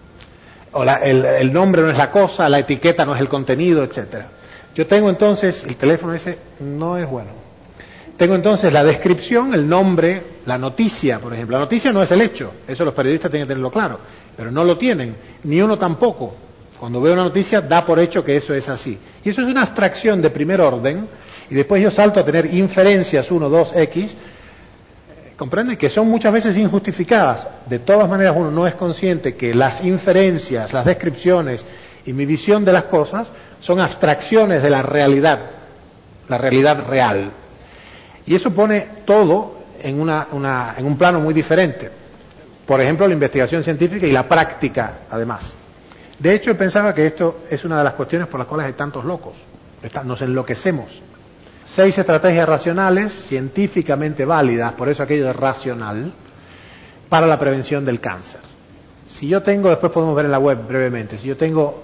Speaker 2: O la, el, el nombre no es la cosa, la etiqueta no es el contenido, etcétera. Yo tengo entonces, el teléfono ese no es bueno. Tengo entonces la descripción, el nombre, la noticia, por ejemplo. La noticia no es el hecho, eso los periodistas tienen que tenerlo claro, pero no lo tienen, ni uno tampoco. Cuando veo una noticia da por hecho que eso es así. Y eso es una abstracción de primer orden, y después yo salto a tener inferencias uno, dos, X, comprende que son muchas veces injustificadas. De todas maneras uno no es consciente que las inferencias, las descripciones y mi visión de las cosas son abstracciones de la realidad, la realidad real. Y eso pone todo en, una, una, en un plano muy diferente. Por ejemplo, la investigación científica y la práctica, además. De hecho, pensaba que esto es una de las cuestiones por las cuales hay tantos locos. Nos enloquecemos. Seis estrategias racionales, científicamente válidas, por eso aquello de racional, para la prevención del cáncer. Si yo tengo, después podemos ver en la web brevemente, si yo tengo,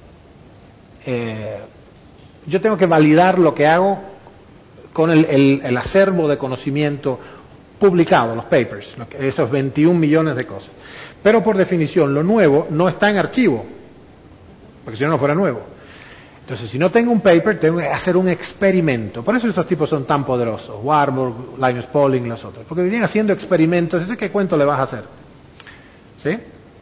Speaker 2: eh, yo tengo que validar lo que hago con el, el, el acervo de conocimiento publicado, los papers, esos veintiún millones de cosas. Pero por definición, lo nuevo no está en archivo, porque si no, no fuera nuevo. Entonces, si no tengo un paper, tengo que hacer un experimento. Por eso estos tipos son tan poderosos. Warburg, Linus Pauling y los otros. Porque vienen haciendo experimentos. ¿Ese qué cuento le vas a hacer? ¿Sí?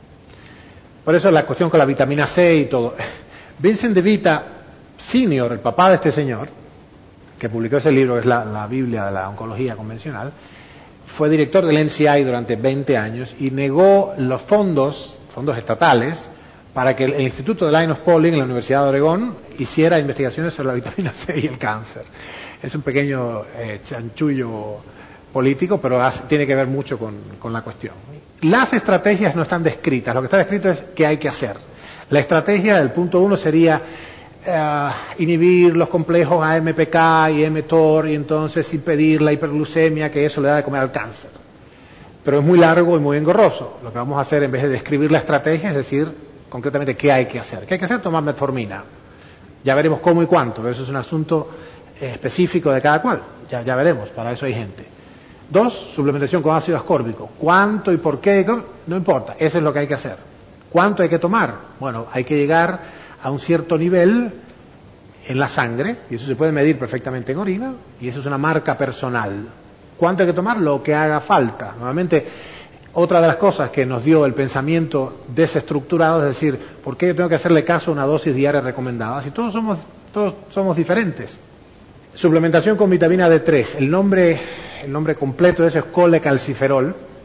Speaker 2: Por eso la cuestión con la vitamina C y todo. Vincent de Vita, senior, el papá de este señor, que publicó ese libro, que es la, la Biblia de la oncología convencional, fue director del N C I durante veinte años y negó los fondos, fondos estatales, para que el, el Instituto de Linus Pauling en la Universidad de Oregón hiciera investigaciones sobre la vitamina C y el cáncer. Es un pequeño eh, chanchullo político, pero hace, tiene que ver mucho con, con la cuestión. Las estrategias no están descritas, lo que está descrito es qué hay que hacer. La estrategia del punto uno sería uh, inhibir los complejos A M P K y mTOR y entonces impedir la hiperglucemia, que eso le da de comer al cáncer. Pero es muy largo y muy engorroso. Lo que vamos a hacer en vez de describir la estrategia es decir concretamente qué hay que hacer. ¿Qué hay que hacer? Tomar metformina. Ya veremos cómo y cuánto, pero eso es un asunto eh, específico de cada cual. Ya, ya veremos, para eso hay gente. Dos, suplementación con ácido ascórbico. ¿Cuánto y por qué? No importa, eso es lo que hay que hacer. ¿Cuánto hay que tomar? Bueno, hay que llegar a un cierto nivel en la sangre, y eso se puede medir perfectamente en orina, y eso es una marca personal. ¿Cuánto hay que tomar? Lo que haga falta. Normalmente, otra de las cosas que nos dio el pensamiento desestructurado es decir, ¿por qué yo tengo que hacerle caso a una dosis diaria recomendada? Si todos somos, todos somos diferentes. Suplementación con vitamina D tres. El nombre, el nombre completo de eso es colecalciferol.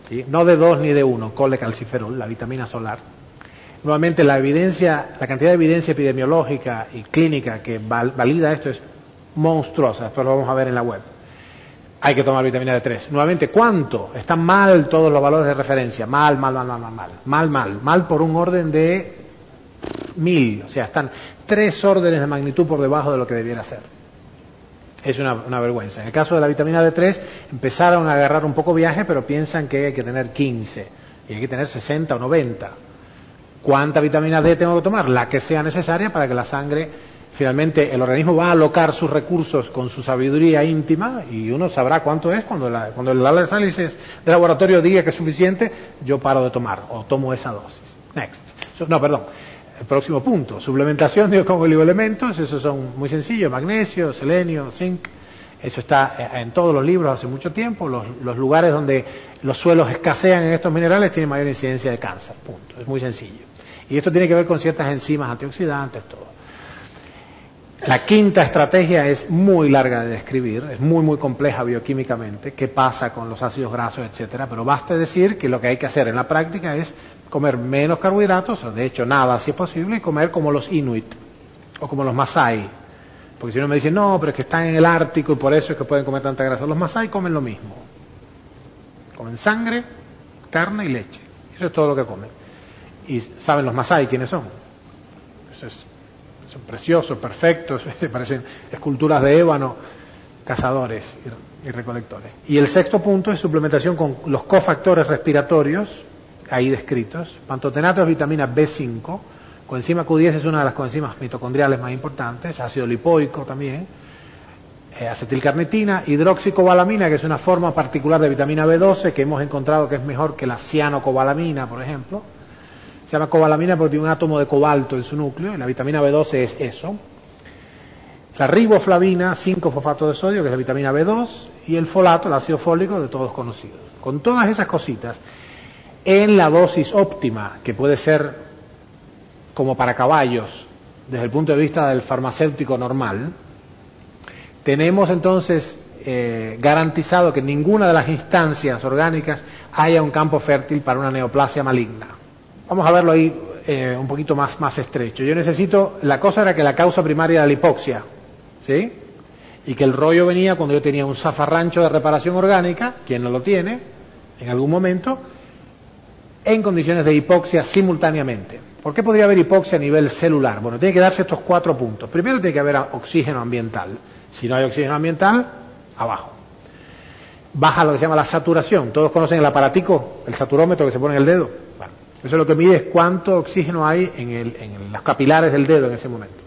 Speaker 2: ¿sí? No de dos ni de uno, colecalciferol, la vitamina solar. Nuevamente, la evidencia, la cantidad de evidencia epidemiológica y clínica que val, valida esto es monstruosa. Esto lo vamos a ver en la web. Hay que tomar vitamina D tres. Nuevamente, ¿cuánto? Están mal todos los valores de referencia. Mal, mal, mal, mal, mal, mal. Mal, mal. Mal por un orden de mil. O sea, están tres órdenes de magnitud por debajo de lo que debiera ser. Es una, una vergüenza. En el caso de la vitamina D tres, empezaron a agarrar un poco viaje, pero piensan que hay que tener quince. Y hay que tener sesenta o noventa. ¿Cuánta vitamina D tengo que tomar? La que sea necesaria para que la sangre, finalmente, el organismo va a alocar sus recursos con su sabiduría íntima y uno sabrá cuánto es cuando, la, cuando el análisis de laboratorio diga que es suficiente, yo paro de tomar o tomo esa dosis. Next. No, perdón. El próximo punto. Suplementación de con oligoelementos. Esos son muy sencillos. Magnesio, selenio, zinc. Eso está en todos los libros hace mucho tiempo. Los, los lugares donde los suelos escasean en estos minerales tienen mayor incidencia de cáncer. Punto. Es muy sencillo. Y esto tiene que ver con ciertas enzimas antioxidantes, todo. La quinta estrategia es muy larga de describir, es muy, muy compleja bioquímicamente, qué pasa con los ácidos grasos, etcétera. Pero basta decir que lo que hay que hacer en la práctica es comer menos carbohidratos, o de hecho nada si es posible, y comer como los inuit o como los masái. Porque si uno me dice, no, pero es que están en el Ártico y por eso es que pueden comer tanta grasa. Los masái comen lo mismo. Comen sangre, carne y leche. Eso es todo lo que comen. Y saben los masái quiénes son. Eso es, son preciosos, perfectos, parecen esculturas de ébano, cazadores y, y recolectores. Y el sexto punto es suplementación con los cofactores respiratorios, ahí descritos. Pantotenato es vitamina B cinco. Coenzima Q diez es una de las coenzimas mitocondriales más importantes, ácido lipoico también, eh, acetilcarnitina, hidroxicobalamina, que es una forma particular de vitamina B doce que hemos encontrado que es mejor que la cianocobalamina, por ejemplo. Se llama cobalamina porque tiene un átomo de cobalto en su núcleo, y la vitamina B doce es eso. La riboflavina, cinco fosfato de sodio, que es la vitamina B dos, y el folato, el ácido fólico, de todos conocidos. Con todas esas cositas, en la dosis óptima, que puede ser como para caballos, desde el punto de vista del farmacéutico normal, tenemos entonces eh, garantizado que en ninguna de las instancias orgánicas haya un campo fértil para una neoplasia maligna. Vamos a verlo ahí eh, un poquito más, más estrecho. Yo necesito, la cosa era que la causa primaria era la hipoxia, ¿sí? Y que el rollo venía cuando yo tenía un zafarrancho de reparación orgánica, quien no lo tiene, en algún momento, en condiciones de hipoxia simultáneamente. ¿Por qué podría haber hipoxia a nivel celular? Bueno, tiene que darse estos cuatro puntos. Primero tiene que haber oxígeno ambiental. Si no hay oxígeno ambiental, abajo. Baja lo que se llama la saturación. Todos conocen el aparatico, el saturómetro que se pone en el dedo. Bueno, eso es lo que mide es cuánto oxígeno hay en, el, en los capilares del dedo en ese momento.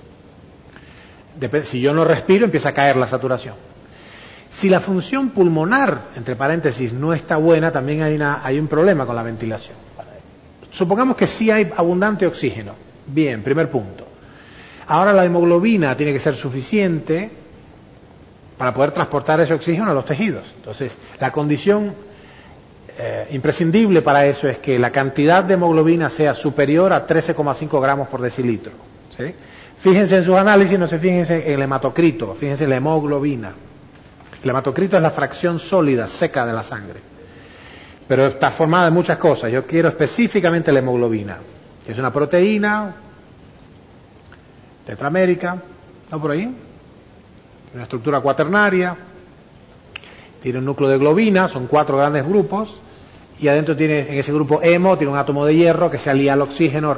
Speaker 2: Dep- si yo no respiro, empieza a caer la saturación. Si la función pulmonar, entre paréntesis, no está buena, también hay, una, hay un problema con la ventilación. Supongamos que sí hay abundante oxígeno. Bien, primer punto. Ahora la hemoglobina tiene que ser suficiente para poder transportar ese oxígeno a los tejidos. Entonces, la condición eh, imprescindible para eso es que la cantidad de hemoglobina sea superior a trece coma cinco gramos por decilitro. ¿Sí? Fíjense en sus análisis, no se fíjense en el hematocrito, fíjense en la hemoglobina. El hematocrito es la fracción sólida, seca de la sangre. Pero está formada de muchas cosas. Yo quiero específicamente la hemoglobina, que es una proteína tetramérica, ¿no por ahí? Una estructura cuaternaria, tiene un núcleo de globina, son cuatro grandes grupos, y adentro tiene, en ese grupo hemo, tiene un átomo de hierro que se alía al oxígeno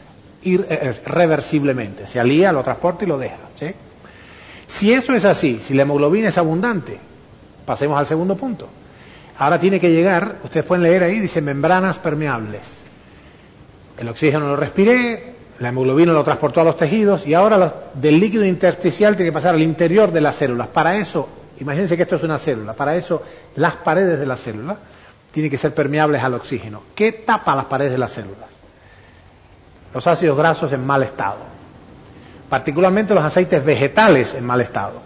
Speaker 2: irreversiblemente. Se alía, lo transporta y lo deja, ¿sí? Si eso es así, si la hemoglobina es abundante, pasemos al segundo punto. Ahora tiene que llegar, ustedes pueden leer ahí, dice membranas permeables. El oxígeno lo respiré, la hemoglobina lo transportó a los tejidos y ahora los, del líquido intersticial tiene que pasar al interior de las células. Para eso, imagínense que esto es una célula, para eso las paredes de la célula tienen que ser permeables al oxígeno. ¿Qué tapa las paredes de las células? Los ácidos grasos en mal estado, particularmente los aceites vegetales en mal estado.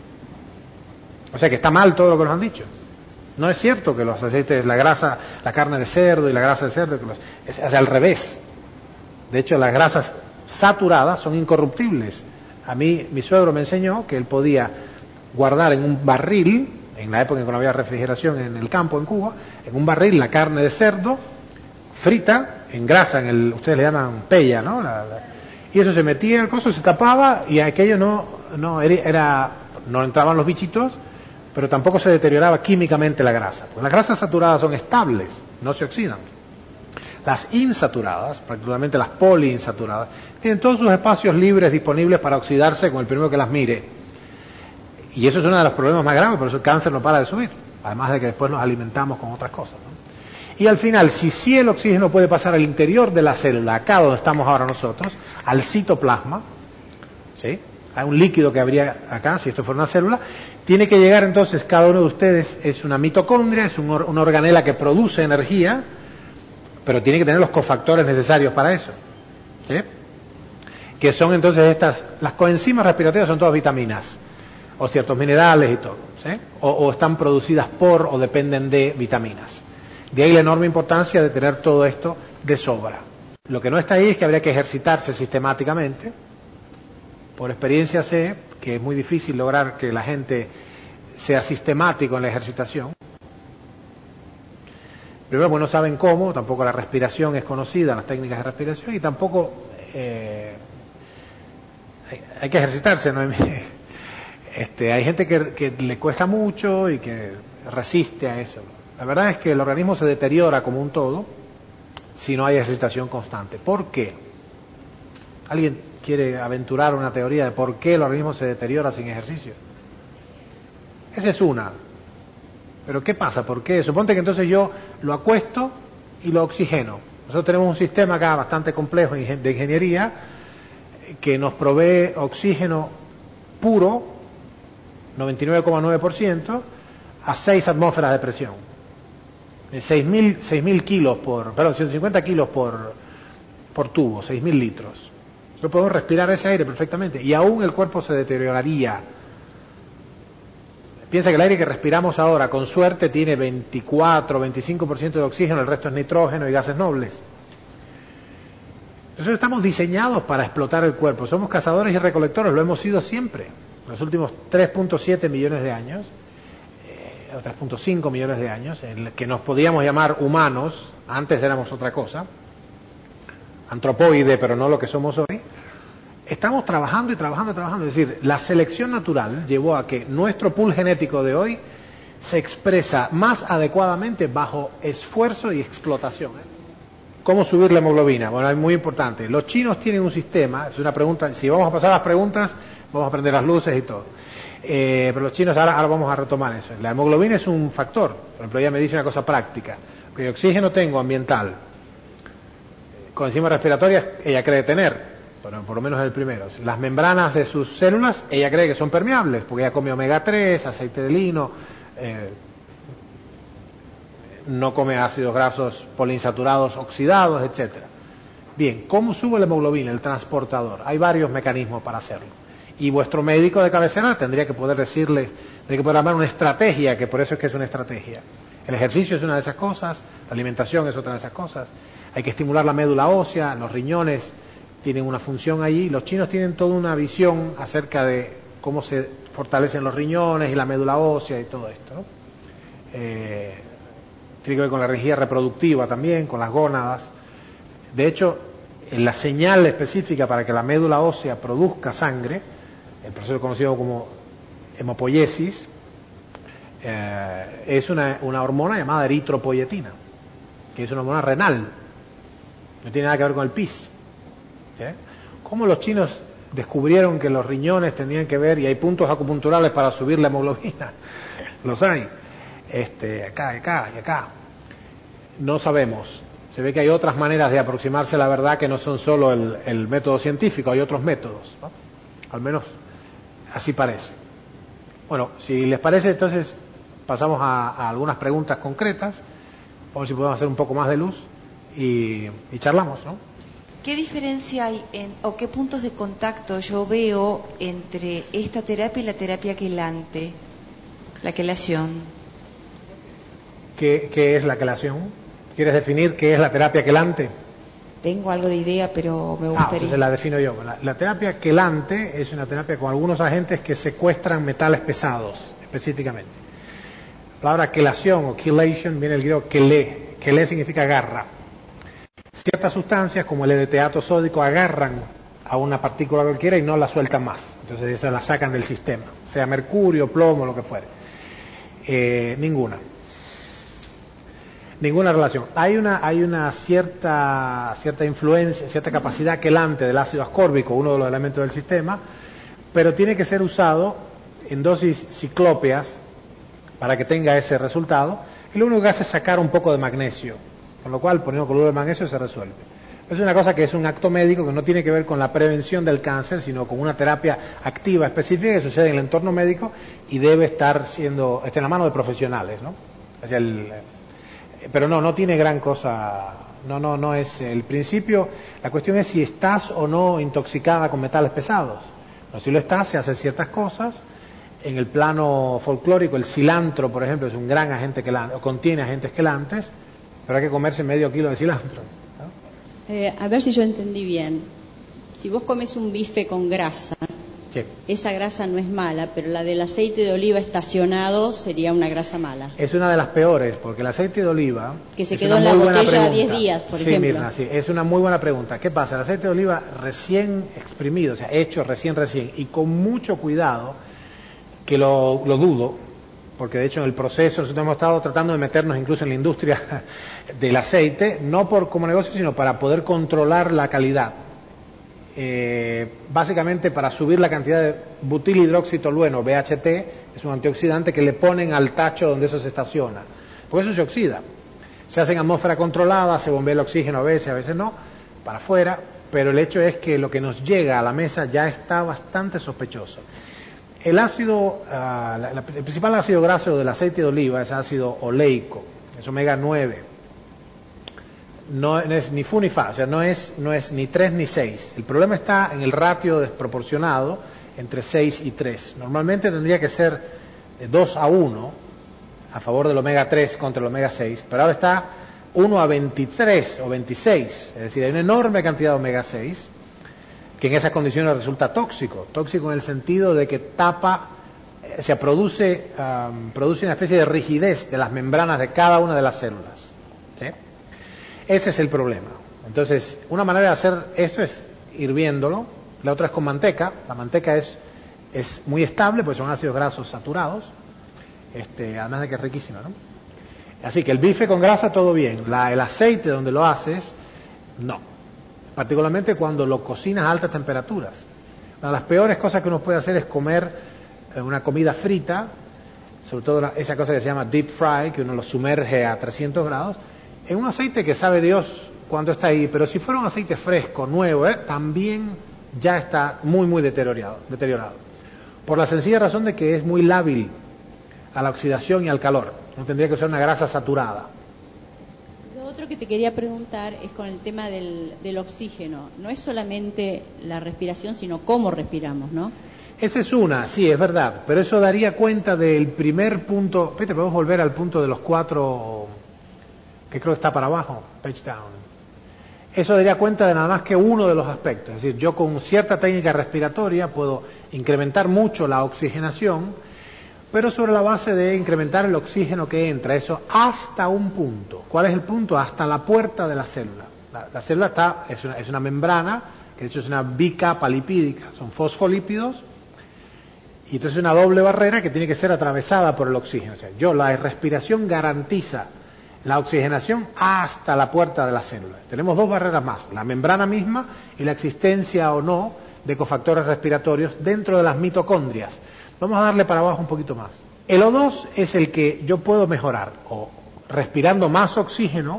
Speaker 2: O sea que está mal todo lo que nos han dicho. No es cierto que los aceites, la grasa, la carne de cerdo y la grasa de cerdo, que los, es, es al revés. De hecho, las grasas saturadas son incorruptibles. A mí, mi suegro me enseñó que él podía guardar en un barril en la época en que no había refrigeración en el campo, en Cuba, en un barril la carne de cerdo frita en grasa, en el, ustedes le llaman pella, ¿no? La, la, y eso se metía en el coso, se tapaba y aquello no, no era, no entraban los bichitos, pero tampoco se deterioraba químicamente la grasa. Porque las grasas saturadas son estables, no se oxidan. Las insaturadas, particularmente las poliinsaturadas, tienen todos sus espacios libres disponibles para oxidarse con el primero que las mire. Y eso es uno de los problemas más graves, por eso el cáncer no para de subir. Además de que después nos alimentamos con otras cosas, ¿no? Y al final, si sí el oxígeno puede pasar al interior de la célula, acá donde estamos ahora nosotros, al citoplasma, ¿sí? Hay un líquido que habría acá, si esto fuera una célula, tiene que llegar entonces, cada uno de ustedes es una mitocondria, es un or- una organela que produce energía, pero tiene que tener los cofactores necesarios para eso, ¿sí? Que son entonces estas, las coenzimas respiratorias son todas vitaminas, o ciertos minerales y todo, ¿sí? O, o están producidas por o dependen de vitaminas. De ahí la enorme importancia de tener todo esto de sobra. Lo que no está ahí es que habría que ejercitarse sistemáticamente. Por experiencia sé que es muy difícil lograr que la gente sea sistemático en la ejercitación. Primero, pues no saben cómo, tampoco la respiración es conocida, las técnicas de respiración, y tampoco eh, hay, hay que ejercitarse, ¿no? Este, hay gente que, que le cuesta mucho y que resiste a eso. La verdad es que el organismo se deteriora como un todo si no hay ejercitación constante. ¿Por qué? ¿Alguien quiere aventurar una teoría de por qué el organismo se deteriora sin ejercicio? Esa es una. Pero ¿qué pasa? ¿Por qué? Suponte que entonces yo lo acuesto y lo oxigeno. Nosotros tenemos un sistema acá bastante complejo de ingeniería que nos provee oxígeno puro, noventa y nueve coma nueve por ciento, a seis atmósferas de presión. seis mil kilos por, perdón, ciento cincuenta kilos por, por tubo, seis mil litros. Nosotros podemos respirar ese aire perfectamente y aún el cuerpo se deterioraría. Piensa que el aire que respiramos ahora, con suerte, tiene veinticuatro, veinticinco por ciento de oxígeno, el resto es nitrógeno y gases nobles. Entonces estamos diseñados para explotar el cuerpo. Somos cazadores y recolectores, lo hemos sido siempre. Los últimos tres punto siete millones de años, eh, o tres punto cinco millones de años, en el que nos podíamos llamar humanos, antes éramos otra cosa, antropoide, pero no lo que somos hoy. Estamos trabajando y trabajando y trabajando. Es decir, la selección natural llevó a que nuestro pool genético de hoy se expresa más adecuadamente bajo esfuerzo y explotación. ¿Cómo subir la hemoglobina? Bueno, es muy importante. Los chinos tienen un sistema, es una pregunta, si vamos a pasar las preguntas, vamos a prender las luces y todo. Eh, pero los chinos, ahora, ahora vamos a retomar eso. La hemoglobina es un factor. Por ejemplo, ella me dice una cosa práctica. Que oxígeno tengo ambiental. Con enzimas respiratorias, ella cree tener. Bueno, por lo menos el primero. Las membranas de sus células, ella cree que son permeables, porque ella come omega tres, aceite de lino, eh, no come ácidos grasos poliinsaturados oxidados, etcétera. Bien, ¿cómo sube la hemoglobina? El transportador. Hay varios mecanismos para hacerlo. Y vuestro médico de cabecera tendría que poder decirle, tendría que poder armar una estrategia, que por eso es que es una estrategia. El ejercicio es una de esas cosas, la alimentación es otra de esas cosas. Hay que estimular la médula ósea, los riñones tienen una función allí. Los chinos tienen toda una visión acerca de cómo se fortalecen los riñones y la médula ósea y todo esto, ¿no? Eh, tiene que ver con la energía reproductiva también, con las gónadas. De hecho, en la señal específica para que la médula ósea produzca sangre, el proceso conocido como hemopoiesis, eh, es una, una hormona llamada eritropoyetina, que es una hormona renal. No tiene nada que ver con el pis. ¿Eh? ¿Cómo los chinos descubrieron que los riñones tenían que ver y hay puntos acupunturales para subir la hemoglobina? Los hay. Este, acá, acá y acá. No sabemos. Se ve que hay otras maneras de aproximarse a la verdad que no son solo el, el método científico, hay otros métodos, ¿no? Al menos así parece. Bueno, si les parece, entonces pasamos a, a algunas preguntas concretas, a ver si podemos hacer un poco más de luz y, y charlamos, ¿no?
Speaker 3: ¿Qué diferencia hay en, o qué puntos de contacto yo veo entre esta terapia y la terapia quelante, la quelación?
Speaker 2: ¿Qué, qué es la quelación? ¿Quieres definir qué es la terapia quelante?
Speaker 3: Tengo algo de idea, pero me gustaría...
Speaker 2: Ah, entonces la defino yo. La, la terapia quelante es una terapia con algunos agentes que secuestran metales pesados, específicamente. palabra quelación o chelation viene del griego quelé. Quelé significa garra. Ciertas sustancias, como el edteato sódico, agarran a una partícula cualquiera y no la sueltan más. Entonces esa la sacan del sistema, sea mercurio, plomo, lo que fuere. Eh, ninguna. Ninguna relación. Hay una, hay una cierta, cierta influencia, cierta capacidad quelante del ácido ascórbico, uno de los elementos del sistema, pero tiene que ser usado en dosis ciclópeas para que tenga ese resultado. Y lo único que hace es sacar un poco de magnesio, con lo cual poniendo cloruro de magnesio se resuelve. Es una cosa que es un acto médico que no tiene que ver con la prevención del cáncer, sino con una terapia activa específica que sucede en el entorno médico y debe estar siendo, está en la mano de profesionales, ¿no? Es el, pero no, no tiene gran cosa, no, no, no es el principio. La cuestión es si estás o no intoxicada con metales pesados. No, si lo estás, se hacen ciertas cosas. En el plano folclórico, el cilantro, por ejemplo, es un gran agente quelante, o contiene agentes quelantes, pero hay que comerse medio kilo de cilantro, ¿no?
Speaker 4: Eh, a ver si yo entendí bien. Si vos comes un bife con grasa,
Speaker 2: ¿qué?
Speaker 4: Esa grasa no es mala, pero la del aceite de oliva estacionado sería una grasa mala.
Speaker 2: Es una de las peores, porque el aceite de oliva...
Speaker 4: Que se quedó en la botella diez días, por
Speaker 2: sí,
Speaker 4: ejemplo.
Speaker 2: Mirna, sí, es una muy buena pregunta. ¿Qué pasa? El aceite de oliva recién exprimido, o sea, hecho recién, recién, y con mucho cuidado, que lo, lo dudo, porque de hecho en el proceso nosotros hemos estado tratando de meternos incluso en la industria del aceite, no por como negocio, sino para poder controlar la calidad. Eh, básicamente para subir la cantidad de butilhidroxitolueno, B H T, es un antioxidante que le ponen al tacho donde eso se estaciona, porque eso se oxida. Se hace en atmósfera controlada, se bombea el oxígeno a veces, a veces no, para afuera, pero el hecho es que lo que nos llega a la mesa ya está bastante sospechoso. El ácido, uh, la, la, el principal ácido graso del aceite de oliva es ácido oleico, es omega nueve. No es ni fu ni fa, o sea, no es, no es ni tres ni seis. El problema está en el ratio desproporcionado entre seis y tres. Normalmente tendría que ser dos a uno a favor del omega tres contra el omega seis, pero ahora está uno a veintitrés o veintiséis, es decir, hay una enorme cantidad de omega seis que en esas condiciones resulta tóxico, tóxico en el sentido de que tapa, o sea, produce, um, produce una especie de rigidez de las membranas de cada una de las células, ¿sí? Ese es el problema. Entonces, una manera de hacer esto es hirviéndolo, la otra es con manteca. La manteca es, es muy estable, porque son ácidos grasos saturados, este, además de que es riquísima, ¿no? Así que el bife con grasa, todo bien. La, el aceite donde lo haces, no. Particularmente cuando lo cocinas a altas temperaturas. Una de las peores cosas que uno puede hacer es comer una comida frita, sobre todo esa cosa que se llama deep fry, que uno lo sumerge a trescientos grados, en un aceite que sabe Dios cuánto está ahí, pero si fuera un aceite fresco, nuevo, ¿eh? también ya está muy, muy deteriorado, deteriorado. Por la sencilla razón de que es muy lábil a la oxidación y al calor. No tendría que ser una grasa saturada.
Speaker 4: Lo otro que te quería preguntar es con el tema del, del oxígeno. No es solamente la respiración, sino cómo respiramos, ¿no?
Speaker 2: Esa es una, sí, es verdad, pero eso daría cuenta del primer punto. Fíjate, podemos volver al punto de los cuatro, que creo que está para abajo, page down. Eso daría cuenta de nada más que uno de los aspectos. Es decir, yo con cierta técnica respiratoria puedo incrementar mucho la oxigenación, pero sobre la base de incrementar el oxígeno que entra, eso hasta un punto. ¿Cuál es el punto? Hasta la puerta de la célula. La, la célula está, es una, es una membrana, que de hecho es una bicapa lipídica, son fosfolípidos, y entonces es una doble barrera que tiene que ser atravesada por el oxígeno. O sea, yo, la respiración garantiza la oxigenación hasta la puerta de la célula. Tenemos dos barreras más, la membrana misma y la existencia o no de cofactores respiratorios dentro de las mitocondrias. Vamos a darle para abajo un poquito más. El O dos es el que yo puedo mejorar, o respirando más oxígeno,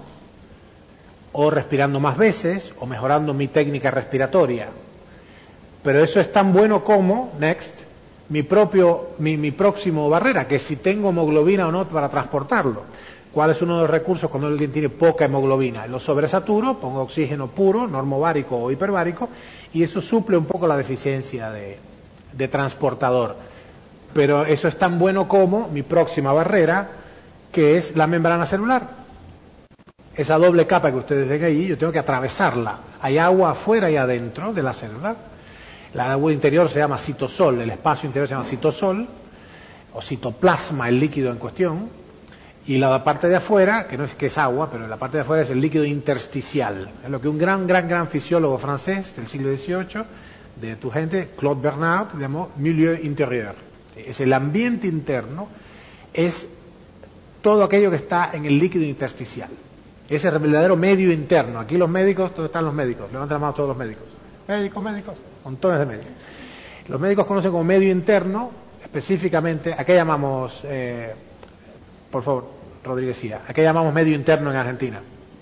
Speaker 2: o respirando más veces, o mejorando mi técnica respiratoria. Pero eso es tan bueno como, next, mi propio, mi, mi próximo barrera, que si tengo hemoglobina o no para transportarlo. ¿Cuál es uno de los recursos cuando alguien tiene poca hemoglobina? Lo sobresaturo, pongo oxígeno puro, normovárico o hiperbárico, y eso suple un poco la deficiencia de, de transportador. Pero eso es tan bueno como mi próxima barrera, que es la membrana celular. Esa doble capa que ustedes ven ahí, yo tengo que atravesarla. Hay agua afuera y adentro de la célula. La agua interior se llama citosol, el espacio interior se llama citosol, o citoplasma, el líquido en cuestión. Y la parte de afuera, que no es que es agua, pero la parte de afuera es el líquido intersticial. Es lo que un gran, gran, gran fisiólogo francés del siglo dieciocho, de tu gente, Claude Bernard, llamó milieu intérieur. Es el ambiente interno, es todo aquello que está en el líquido intersticial. Ese es el verdadero medio interno. Aquí los médicos, ¿dónde están los médicos? Levanten la mano todos los médicos. Médicos, médicos, montones de médicos. Los médicos conocen como medio interno, específicamente, ¿a qué llamamos, eh, por favor, Rodríguez Cía, ¿a qué llamamos medio interno en Argentina?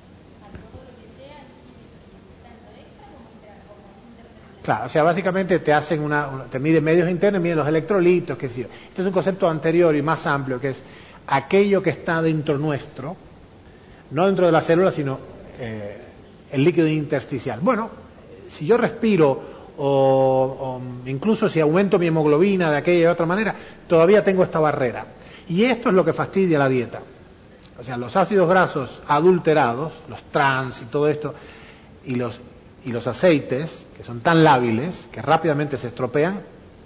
Speaker 2: Claro, o sea, básicamente te hacen una, una te miden medios internos, miden los electrolitos, qué sé yo. Esto es un concepto anterior y más amplio, que es aquello que está dentro nuestro, no dentro de la célula, sino eh, el líquido intersticial. Bueno, si yo respiro o, o incluso si aumento mi hemoglobina de aquella y de otra manera, todavía tengo esta barrera. Y esto es lo que fastidia la dieta. O sea, los ácidos grasos adulterados, los trans y todo esto, y los y los aceites, que son tan lábiles, que rápidamente se estropean,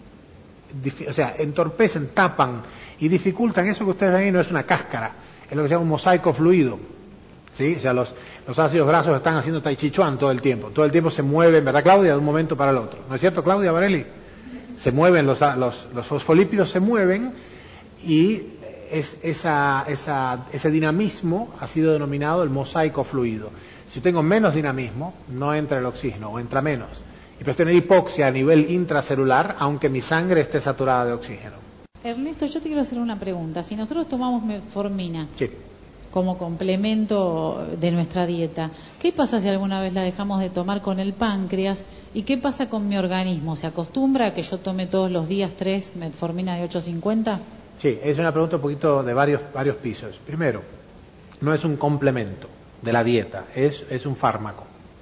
Speaker 2: o sea, entorpecen, tapan y dificultan. Eso que ustedes ven ahí no es una cáscara, es lo que se llama un mosaico fluido. ¿Sí? O sea, los, los ácidos grasos están haciendo tai chi chuan todo el tiempo. Todo el tiempo se mueven, ¿verdad, Claudia? De un momento para el otro. ¿No es cierto, Claudia Varelli? Se mueven, los, los, los fosfolípidos se mueven y es, esa, esa, ese dinamismo ha sido denominado el mosaico fluido. Si tengo menos dinamismo, no entra el oxígeno, o entra menos. Y puedes tener hipoxia a nivel intracelular, aunque mi sangre esté saturada de oxígeno.
Speaker 5: Ernesto, yo te quiero hacer una pregunta. Si nosotros tomamos metformina
Speaker 2: sí.
Speaker 5: como complemento de nuestra dieta, ¿qué pasa si alguna vez la dejamos de tomar con el páncreas? ¿Y qué pasa con mi organismo? ¿Se acostumbra a que yo tome todos los días tres metformina de ocho cincuenta?
Speaker 2: Sí, es una pregunta un poquito de varios, varios pisos. Primero, no es un complemento de la dieta, es, es un fármaco.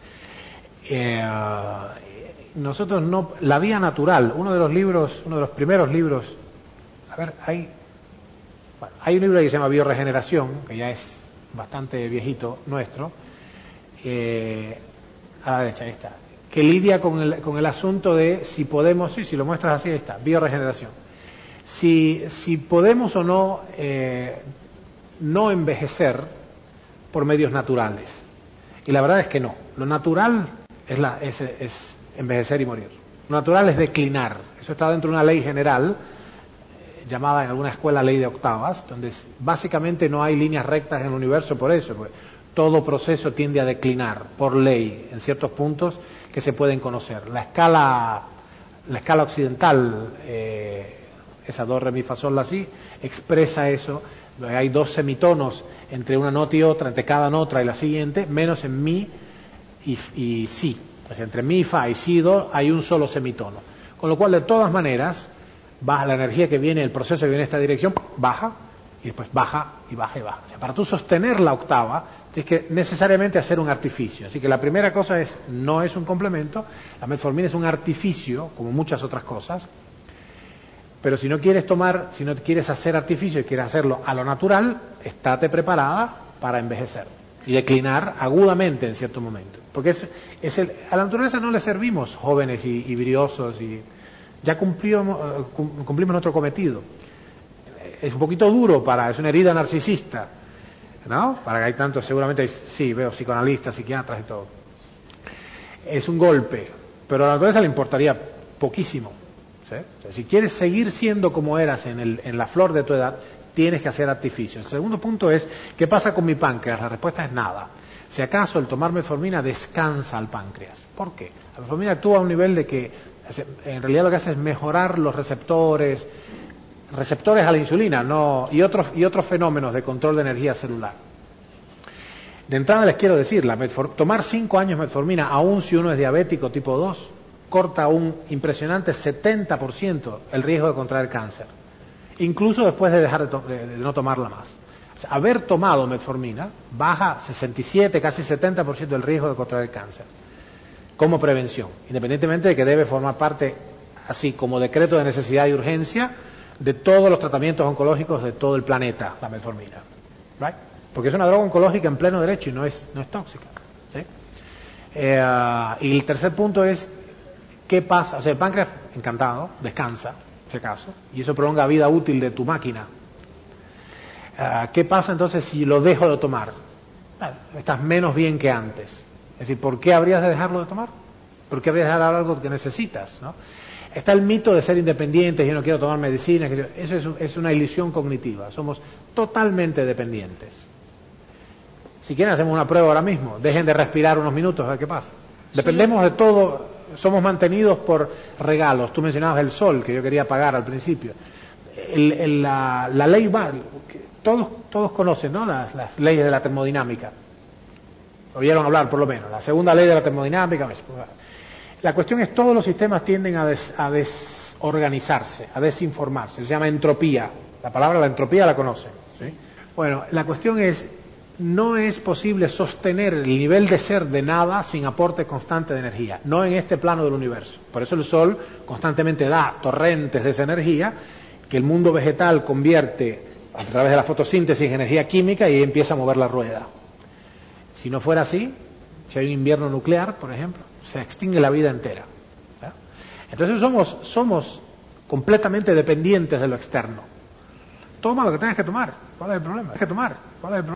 Speaker 2: Eh, nosotros no, la vía natural, uno de los libros, uno de los primeros libros, a ver, hay, bueno, hay un libro que se llama Bioregeneración, que ya es bastante viejito, nuestro, eh, a la derecha, ahí está, que lidia con el, con el asunto de si podemos, sí, si lo muestras así, ahí está, Bioregeneración. Si, si podemos o no, eh, no envejecer por medios naturales. Y la verdad es que no. Lo natural es, la, es, es envejecer y morir. Lo natural es declinar. Eso está dentro de una ley general, eh, llamada en alguna escuela ley de octavas, donde es, básicamente no hay líneas rectas en el universo por eso, porque todo proceso tiende a declinar por ley en ciertos puntos que se pueden conocer. La escala, la escala occidental, eh, esa do, re, mi, fa, sol, la, si, expresa eso. Hay dos semitonos entre una nota y otra, entre cada nota y la siguiente, menos en mi y, y si. O sea, entre mi, fa y si, do hay un solo semitono. Con lo cual, de todas maneras, baja la energía que viene, el proceso que viene en esta dirección, baja, y después baja y baja y baja. O sea, para tú sostener la octava, tienes que necesariamente hacer un artificio. Así que la primera cosa es, no es un complemento, la metformina es un artificio, como muchas otras cosas. Pero si no quieres tomar, si no quieres hacer artificio y quieres hacerlo a lo natural, estate preparada para envejecer y declinar agudamente en cierto momento. Porque es, es el, a la naturaleza no le servimos jóvenes y, y briosos y ya cumplimos, cumplimos nuestro cometido. Es un poquito duro para, es una herida narcisista, ¿no? Para que hay tantos, seguramente, hay, sí, veo psicoanalistas, psiquiatras y todo. Es un golpe, pero a la naturaleza le importaría poquísimo. ¿Sí? O sea, si quieres seguir siendo como eras en, el, en la flor de tu edad, tienes que hacer artificio. El segundo punto es, ¿qué pasa con mi páncreas? La respuesta es nada. Si acaso el tomar metformina descansa al páncreas. ¿Por qué? La metformina actúa a un nivel de que, en realidad lo que hace es mejorar los receptores, receptores a la insulina, no, y otros, y otros fenómenos de control de energía celular. De entrada les quiero decir, la metfor, tomar cinco años metformina, aun si uno es diabético tipo dos, corta un impresionante setenta por ciento el riesgo de contraer cáncer, incluso después de dejar de, de, de no tomarla más. O sea, haber tomado metformina baja sesenta y siete, casi setenta por ciento el riesgo de contraer cáncer, como prevención, independientemente de que debe formar parte, así como decreto de necesidad y urgencia, de todos los tratamientos oncológicos de todo el planeta, la metformina. ¿Right? Porque es una droga oncológica en pleno derecho y no es, no es tóxica. ¿Sí? Eh, y el tercer punto es, ¿qué pasa? O sea, el páncreas, encantado, descansa, si acaso, y eso prolonga la vida útil de tu máquina. Uh, ¿Qué pasa entonces si lo dejo de tomar? Bueno, estás menos bien que antes. Es decir, ¿por qué habrías de dejarlo de tomar? ¿Por qué habrías de dejar algo que necesitas, ¿no? Está el mito de ser independientes, yo no quiero tomar medicina, que yo, eso es, es una ilusión cognitiva, somos totalmente dependientes. Si quieren hacemos una prueba ahora mismo, dejen de respirar unos minutos a ver qué pasa. Dependemos de todo, somos mantenidos por regalos. Tú mencionabas el sol, que yo quería pagar al principio. El, el, la, la ley va, todos, todos conocen, ¿no? Las, las leyes de la termodinámica. Oyeron hablar por lo menos, la segunda ley de la termodinámica. La cuestión es, todos los sistemas tienden a, des, a desorganizarse, a desinformarse. Se llama entropía. La palabra la entropía la conocen, ¿sí? Bueno, la cuestión es, no es posible sostener el nivel de ser de nada sin aporte constante de energía, no en este plano del universo. Por eso el Sol constantemente da torrentes de esa energía que el mundo vegetal convierte a través de la fotosíntesis en energía química y empieza a mover la rueda. Si no fuera así, si hay un invierno nuclear, por ejemplo, se extingue la vida entera. ¿Ya? Entonces somos, somos completamente dependientes de lo externo. Toma lo que tengas que tomar. ¿Cuál es el problema? Tienes que tomar. ¿Cuál es el problema?